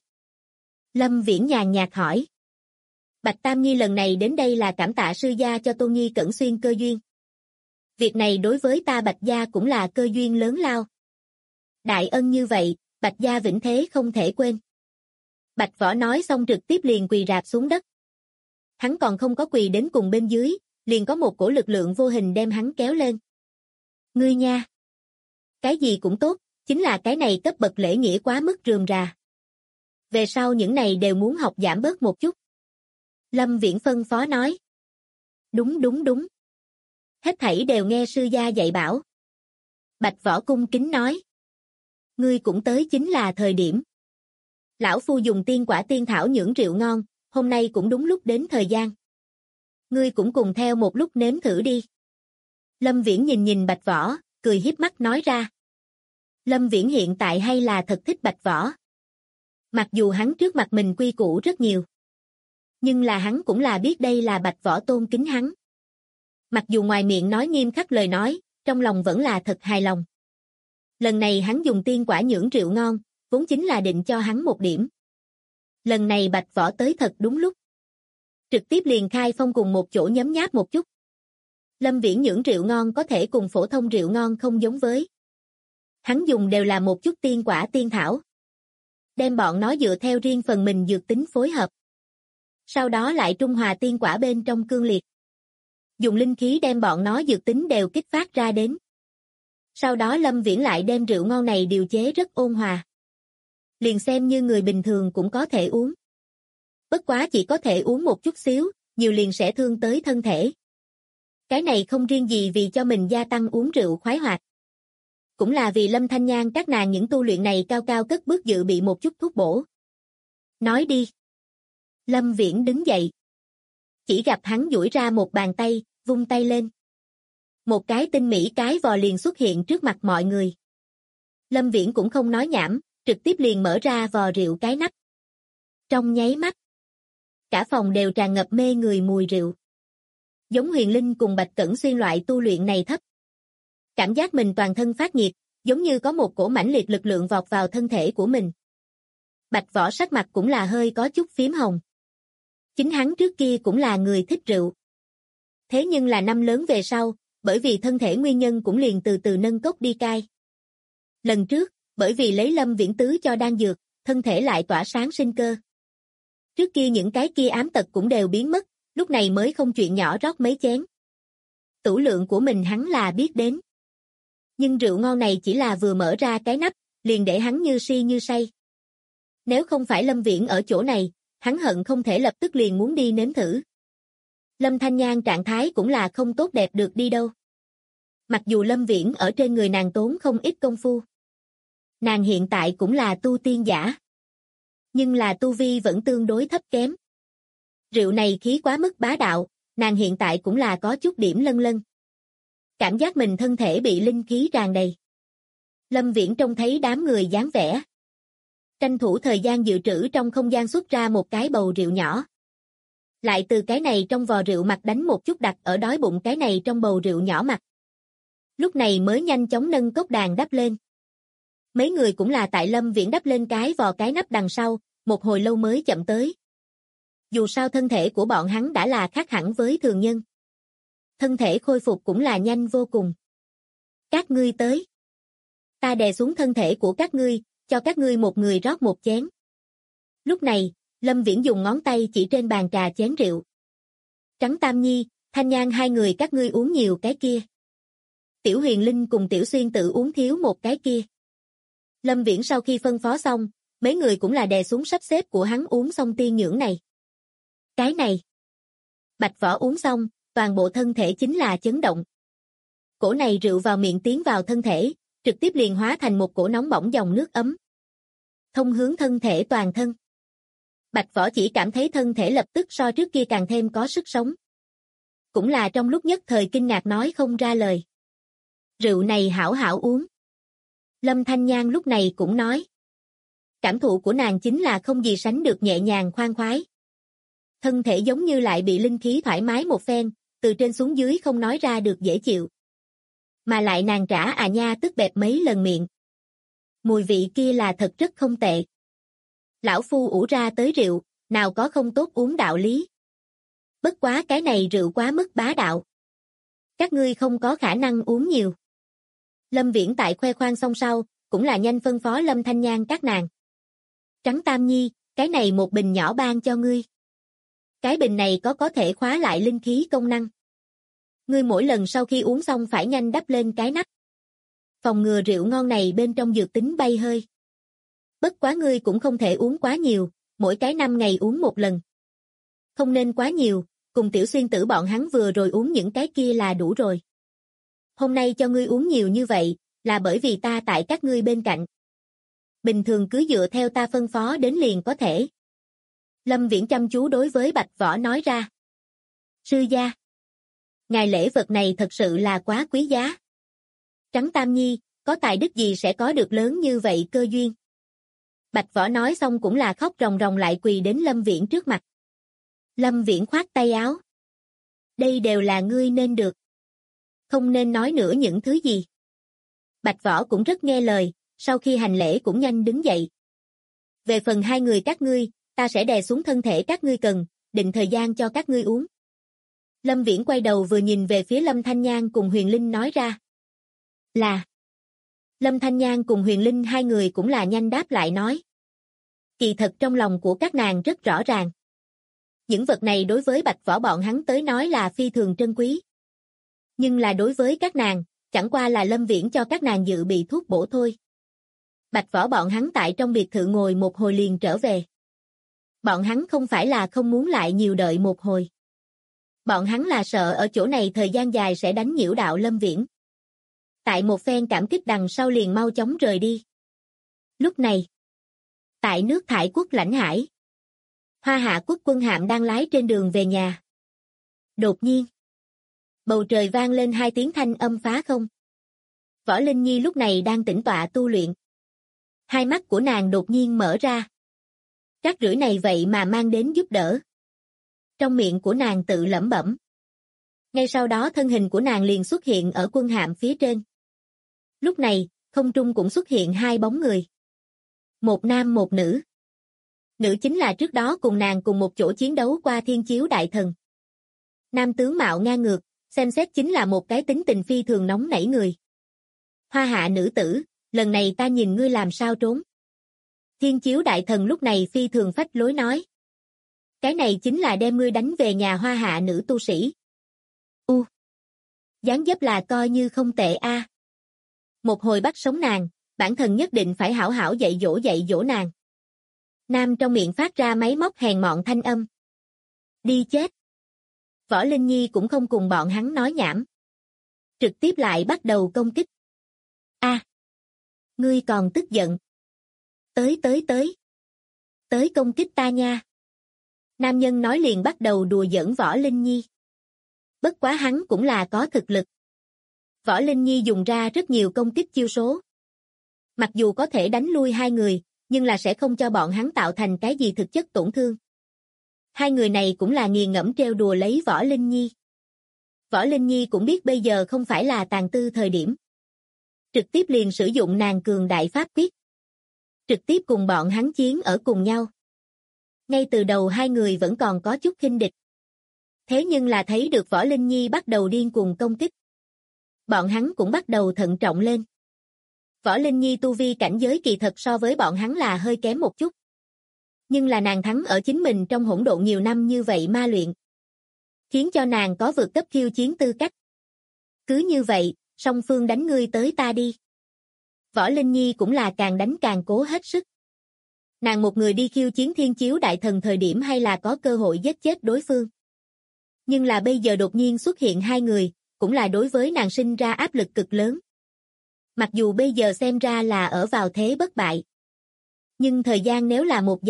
Lâm Viễn nhàn nhạt hỏi. Bạch Tam Nhi lần này đến đây là cảm tạ sư gia cho Tôn Nhi cẩn xuyên cơ duyên. Việc này đối với ta Bạch gia cũng là cơ duyên lớn lao. Đại ân như vậy, Bạch gia vĩnh thế không thể quên. Bạch Võ nói xong trực tiếp liền quỳ rạp xuống đất. Hắn còn không có quỳ đến cùng bên dưới, liền có một cổ lực lượng vô hình đem hắn kéo lên. Ngươi nha! Cái gì cũng tốt, chính là cái này cấp bậc lễ nghĩa quá mức rườm rà. Về sau những này đều muốn học giảm bớt một chút. Lâm Viễn phân phó nói. Đúng. Hết thảy đều nghe sư gia dạy bảo. Bạch Võ cung kính nói. Ngươi cũng tới chính là thời điểm. Lão phu dùng tiên quả tiên thảo nhưỡng rượu ngon, hôm nay cũng đúng lúc đến thời gian. Ngươi cũng cùng theo một lúc nếm thử đi. Lâm Viễn nhìn Bạch Võ, cười hiếp mắt nói ra. Lâm Viễn hiện tại hay là thật thích Bạch Võ. Mặc dù hắn trước mặt mình quy củ rất nhiều. Nhưng là hắn cũng là biết đây là Bạch Võ tôn kính hắn. Mặc dù ngoài miệng nói nghiêm khắc lời nói, trong lòng vẫn là thật hài lòng. Lần này hắn dùng tiên quả nhưỡng rượu ngon, vốn chính là định cho hắn một điểm. Lần này Bạch Võ tới thật đúng lúc. Trực tiếp liền khai phong cùng một chỗ nhấm nháp một chút. Lâm Viễn nhưỡng rượu ngon có thể cùng phổ thông rượu ngon không giống với. Hắn dùng đều là một chút tiên quả tiên thảo. Đem bọn nó dựa theo riêng phần mình dược tính phối hợp. Sau đó lại trung hòa tiên quả bên trong cương liệt. Dùng linh khí đem bọn nó dược tính đều kích phát ra đến. Sau đó Lâm Viễn lại đem rượu ngon này điều chế rất ôn hòa. Liền xem như người bình thường cũng có thể uống. Bất quá chỉ có thể uống một chút xíu, nhiều liền sẽ thương tới thân thể. Cái này không riêng gì vì cho mình gia tăng uống rượu khoái hoạt. Cũng là vì Lâm Thanh Nhan các nàng những tu luyện này cao cao cất bước dự bị một chút thuốc bổ. Nói đi. Lâm Viễn đứng dậy. Chỉ gặp hắn duỗi ra một bàn tay, vung tay lên. Một cái tinh mỹ cái vò liền xuất hiện trước mặt mọi người. Lâm Viễn cũng không nói nhảm, trực tiếp liền mở ra vò rượu cái nắp. Trong nháy mắt, cả phòng đều tràn ngập mê người mùi rượu. Giống Huyền Linh cùng Bạch Cẩn Xuyên loại tu luyện này thấp. Cảm giác mình toàn thân phát nhiệt, giống như có một cổ mãnh liệt lực lượng vọt vào thân thể của mình. Bạch Võ sắc mặt cũng là hơi có chút phím hồng. Chính hắn trước kia cũng là người thích rượu. Thế nhưng là năm lớn về sau, bởi vì thân thể nguyên nhân cũng liền từ từ nâng cốc đi cai. Lần trước, bởi vì lấy Lâm Viễn tứ cho đan dược, thân thể lại tỏa sáng sinh cơ. Trước kia những cái kia ám tật cũng đều biến mất, lúc này mới không chuyện nhỏ rót mấy chén. Tửu lượng của mình hắn là biết đến. Nhưng rượu ngon này chỉ là vừa mở ra cái nắp, liền để hắn như si như say. Nếu không phải Lâm Viễn ở chỗ này, hắn hận không thể lập tức liền muốn đi nếm thử. Lâm Thanh Nhan trạng thái cũng là không tốt đẹp được đi đâu. Mặc dù Lâm Viễn ở trên người nàng tốn không ít công phu. Nàng hiện tại cũng là tu tiên giả. Nhưng là tu vi vẫn tương đối thấp kém. Rượu này khí quá mức bá đạo, nàng hiện tại cũng là có chút điểm lân lân. Cảm giác mình thân thể bị linh khí tràn đầy. Lâm Viễn trông thấy đám người dáng vẻ. Tranh thủ thời gian dự trữ trong không gian xuất ra một cái bầu rượu nhỏ. Lại từ cái này trong vò rượu mặt đánh một chút đặt ở đói bụng cái này trong bầu rượu nhỏ mặt. Lúc này mới nhanh chóng nâng cốc đàn đắp lên. Mấy người cũng là tại Lâm Viễn đắp lên cái vò cái nắp đằng sau, một hồi lâu mới chậm tới. Dù sao thân thể của bọn hắn đã là khác hẳn với thường nhân. Thân thể khôi phục cũng là nhanh vô cùng. Các ngươi tới. Ta đè xuống thân thể của các ngươi, cho các ngươi một người rót một chén. Lúc này, Lâm Viễn dùng ngón tay chỉ trên bàn trà chén rượu. Trắng Tam Nhi, Thanh Nhan hai người các ngươi uống nhiều cái kia. Tiểu Huyền Linh cùng Tiểu Xuyên tự uống thiếu một cái kia. Lâm Viễn sau khi phân phó xong, mấy người cũng là đè xuống sắp xếp của hắn uống xong tiên nhưỡng này. Cái này. Bạch Võ uống xong, toàn bộ thân thể chính là chấn động. Cổ này rượu vào miệng tiến vào thân thể, trực tiếp liền hóa thành một cổ nóng bỏng dòng nước ấm. Thông hướng thân thể toàn thân. Bạch Võ chỉ cảm thấy thân thể lập tức so trước kia càng thêm có sức sống. Cũng là trong lúc nhất thời kinh ngạc nói không ra lời. Rượu này hảo hảo uống. Lâm Thanh Nhan lúc này cũng nói. Cảm thụ của nàng chính là không gì sánh được nhẹ nhàng khoan khoái. Thân thể giống như lại bị linh khí thoải mái một phen, từ trên xuống dưới không nói ra được dễ chịu. Mà lại nàng trả nha tức bẹp mấy lần miệng. Mùi vị kia là thật rất không tệ. Lão phu ủ ra tới rượu, nào có không tốt uống đạo lý. Bất quá cái này rượu quá mức bá đạo. Các ngươi không có khả năng uống nhiều. Lâm Viễn tại khoe khoang xong sau, cũng là nhanh phân phó Lâm Thanh Nhan các nàng. Trắng Tam Nhi, cái này một bình nhỏ ban cho ngươi. Cái bình này có thể khóa lại linh khí công năng. Ngươi mỗi lần sau khi uống xong phải nhanh đắp lên cái nắp. Phòng ngừa rượu ngon này bên trong dược tính bay hơi. Bất quá ngươi cũng không thể uống quá nhiều, mỗi cái 5 ngày uống một lần. Không nên quá nhiều, cùng Tiểu Xuyên Tử bọn hắn vừa rồi uống những cái kia là đủ rồi. Hôm nay cho ngươi uống nhiều như vậy, là bởi vì ta tại các ngươi bên cạnh. Bình thường cứ dựa theo ta phân phó đến liền có thể. Lâm Viễn chăm chú đối với Bạch Võ nói ra. Sư gia, ngài lễ vật này thật sự là quá quý giá. Trắng Tam Nhi, có tài đức gì sẽ có được lớn như vậy cơ duyên. Bạch Võ nói xong cũng là khóc ròng ròng lại quỳ đến Lâm Viễn trước mặt. Lâm Viễn khoát tay áo. Đây đều là ngươi nên được. Không nên nói nữa những thứ gì. Bạch Võ cũng rất nghe lời, sau khi hành lễ cũng nhanh đứng dậy. Về phần hai người các ngươi, ta sẽ đè xuống thân thể các ngươi cần, định thời gian cho các ngươi uống. Lâm Viễn quay đầu vừa nhìn về phía Lâm Thanh Nhan cùng Huyền Linh nói ra. Là. Lâm Thanh Nhan cùng Huyền Linh hai người cũng là nhanh đáp lại nói. Kỳ thật trong lòng của các nàng rất rõ ràng. Những vật này đối với Bạch Võ bọn hắn tới nói là phi thường trân quý. Nhưng là đối với các nàng, chẳng qua là Lâm Viễn cho các nàng dự bị thuốc bổ thôi. Bạch Võ bọn hắn tại trong biệt thự ngồi một hồi liền trở về. Bọn hắn không phải là không muốn lại nhiều đợi một hồi. Bọn hắn là sợ ở chỗ này thời gian dài sẽ đánh nhiễu đạo Lâm Viễn. Tại một phen cảm kích đằng sau liền mau chóng rời đi. Lúc này, tại nước Thải quốc lãnh hải, Hoa Hạ quốc quân hạm đang lái trên đường về nhà. Đột nhiên, bầu trời vang lên 2 tiếng thanh âm phá không. Võ Linh Nhi lúc này đang tĩnh tọa tu luyện. Hai mắt của nàng đột nhiên mở ra. Rác rưởi này vậy mà mang đến giúp đỡ. Trong miệng của nàng tự lẩm bẩm. Ngay sau đó thân hình của nàng liền xuất hiện ở quân hạm phía trên. Lúc này, không trung cũng xuất hiện 2 bóng người. Một nam một nữ. Nữ chính là trước đó cùng nàng cùng một chỗ chiến đấu qua Thiên Chiếu Đại Thần. Nam tướng mạo ngang ngược, xem xét chính là một cái tính tình phi thường nóng nảy người. Hoa Hạ nữ tử, lần này ta nhìn ngươi làm sao trốn. Thiên Chiếu Đại Thần lúc này phi thường phách lối nói. Cái này chính là đem ngươi đánh về nhà Hoa Hạ nữ tu sĩ. Dáng dấp là coi như không tệ a. Một hồi bắt sống nàng, bản thân nhất định phải hảo hảo dạy dỗ nàng. Nam trong miệng phát ra máy móc hèn mọn thanh âm. Đi chết. Võ Linh Nhi cũng không cùng bọn hắn nói nhảm. Trực tiếp lại bắt đầu công kích. Ngươi còn tức giận. Tới. Tới công kích ta nha. Nam nhân nói liền bắt đầu đùa giỡn Võ Linh Nhi. Bất quá hắn cũng là có thực lực. Võ Linh Nhi dùng ra rất nhiều công kích chiêu số. Mặc dù có thể đánh lui hai người, nhưng là sẽ không cho bọn hắn tạo thành cái gì thực chất tổn thương. Hai người này cũng là nghiền ngẫm trêu đùa lấy Võ Linh Nhi. Võ Linh Nhi cũng biết bây giờ không phải là tàn tư thời điểm. Trực tiếp liền sử dụng nàng cường đại pháp quyết. Trực tiếp cùng bọn hắn chiến ở cùng nhau. Ngay từ đầu hai người vẫn còn có chút khinh địch. Thế nhưng là thấy được Võ Linh Nhi bắt đầu điên cuồng công kích. Bọn hắn cũng bắt đầu thận trọng lên. Võ Linh Nhi tu vi cảnh giới kỳ thật so với bọn hắn là hơi kém một chút. Nhưng là nàng thắng ở chính mình trong hỗn độn nhiều năm như vậy ma luyện. Khiến cho nàng có vượt cấp khiêu chiến tư cách. Cứ như vậy, song phương đánh ngươi tới ta đi. Võ Linh Nhi cũng là càng đánh càng cố hết sức. Nàng một người đi khiêu chiến Thiên Chiếu Đại Thần thời điểm hay là có cơ hội giết chết đối phương. Nhưng là bây giờ đột nhiên xuất hiện hai người, cũng là đối với nàng sinh ra áp lực cực lớn. Mặc dù bây giờ xem ra là ở vào thế bất bại. Nhưng thời gian nếu là một dài,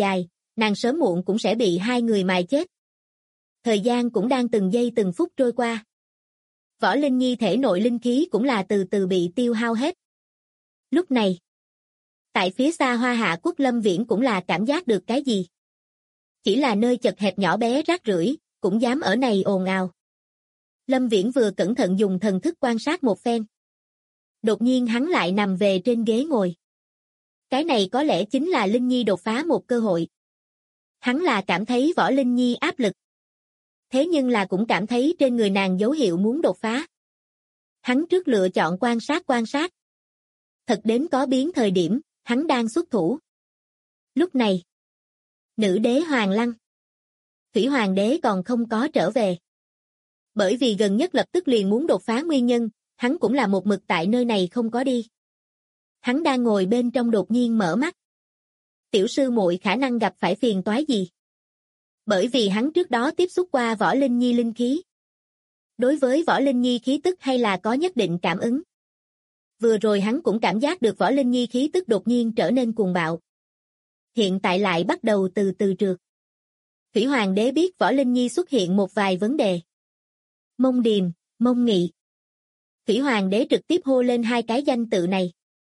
nàng sớm muộn cũng sẽ bị hai người mài chết. Thời gian cũng đang từng giây từng phút trôi qua. Võ Linh Nhi thể nội linh khí cũng là từ từ bị tiêu hao hết. Lúc này, tại phía xa Hoa Hạ Quốc Lâm Viễn cũng là cảm giác được cái gì. Chỉ là nơi chật hẹp nhỏ bé rác rưởi, cũng dám ở này ồn ào. Lâm Viễn vừa cẩn thận dùng thần thức quan sát một phen. Đột nhiên hắn lại nằm về trên ghế ngồi. Cái này có lẽ chính là Linh Nhi đột phá một cơ hội. Hắn là cảm thấy Võ Linh Nhi áp lực. Thế nhưng là cũng cảm thấy trên người nàng dấu hiệu muốn đột phá. Hắn trước lựa chọn quan sát. Thật đến có biến thời điểm, hắn đang xuất thủ. Lúc này, nữ đế Hoàng Lăng, Thủy Hoàng đế còn không có trở về. Bởi vì gần nhất lập tức liền muốn đột phá nguyên nhân, hắn cũng là một mực tại nơi này không có đi. Hắn đang ngồi bên trong đột nhiên mở mắt. Tiểu sư muội khả năng gặp phải phiền toái gì? Bởi vì hắn trước đó tiếp xúc qua Võ Linh Nhi linh khí. Đối với Võ Linh Nhi khí tức hay là có nhất định cảm ứng. Vừa rồi hắn cũng cảm giác được Võ Linh Nhi khí tức đột nhiên trở nên cuồng bạo. Hiện tại lại bắt đầu từ từ trượt. Thủy Hoàng đế biết Võ Linh Nhi xuất hiện một vài vấn đề. Mông Điềm, Mông Nghị. Thủy Hoàng đế trực tiếp hô lên hai cái danh tự này.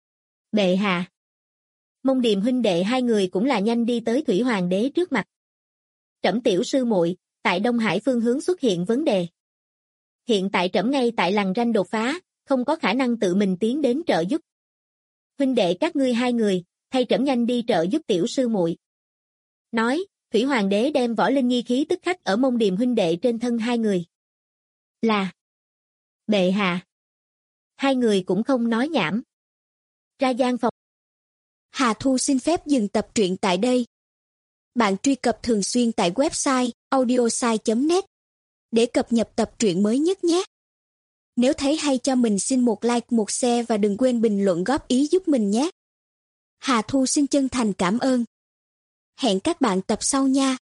Bệ hạ. Mông Điềm huynh đệ hai người cũng là nhanh đi tới Thủy Hoàng đế trước mặt. Trẫm tiểu sư muội, tại Đông Hải phương hướng xuất hiện vấn đề. Hiện tại trẫm ngay tại lằn ranh đột phá, không có khả năng tự mình tiến đến trợ giúp. Huynh đệ các ngươi hai người, thay trẫm nhanh đi trợ giúp tiểu sư muội. Nói, Thủy Hoàng đế đem Võ Linh Nhi khí tức khắc ở Mông Điềm huynh đệ trên thân hai người. Là bệ hạ. Hai người cũng không nói nhảm. Ra gian phòng. Hà Thu xin phép dừng tập truyện tại đây. Bạn truy cập thường xuyên tại website audiosai.net để cập nhật tập truyện mới nhất nhé. Nếu thấy hay cho mình xin một like, một share và đừng quên bình luận góp ý giúp mình nhé. Hà Thu xin chân thành cảm ơn. Hẹn các bạn tập sau nha.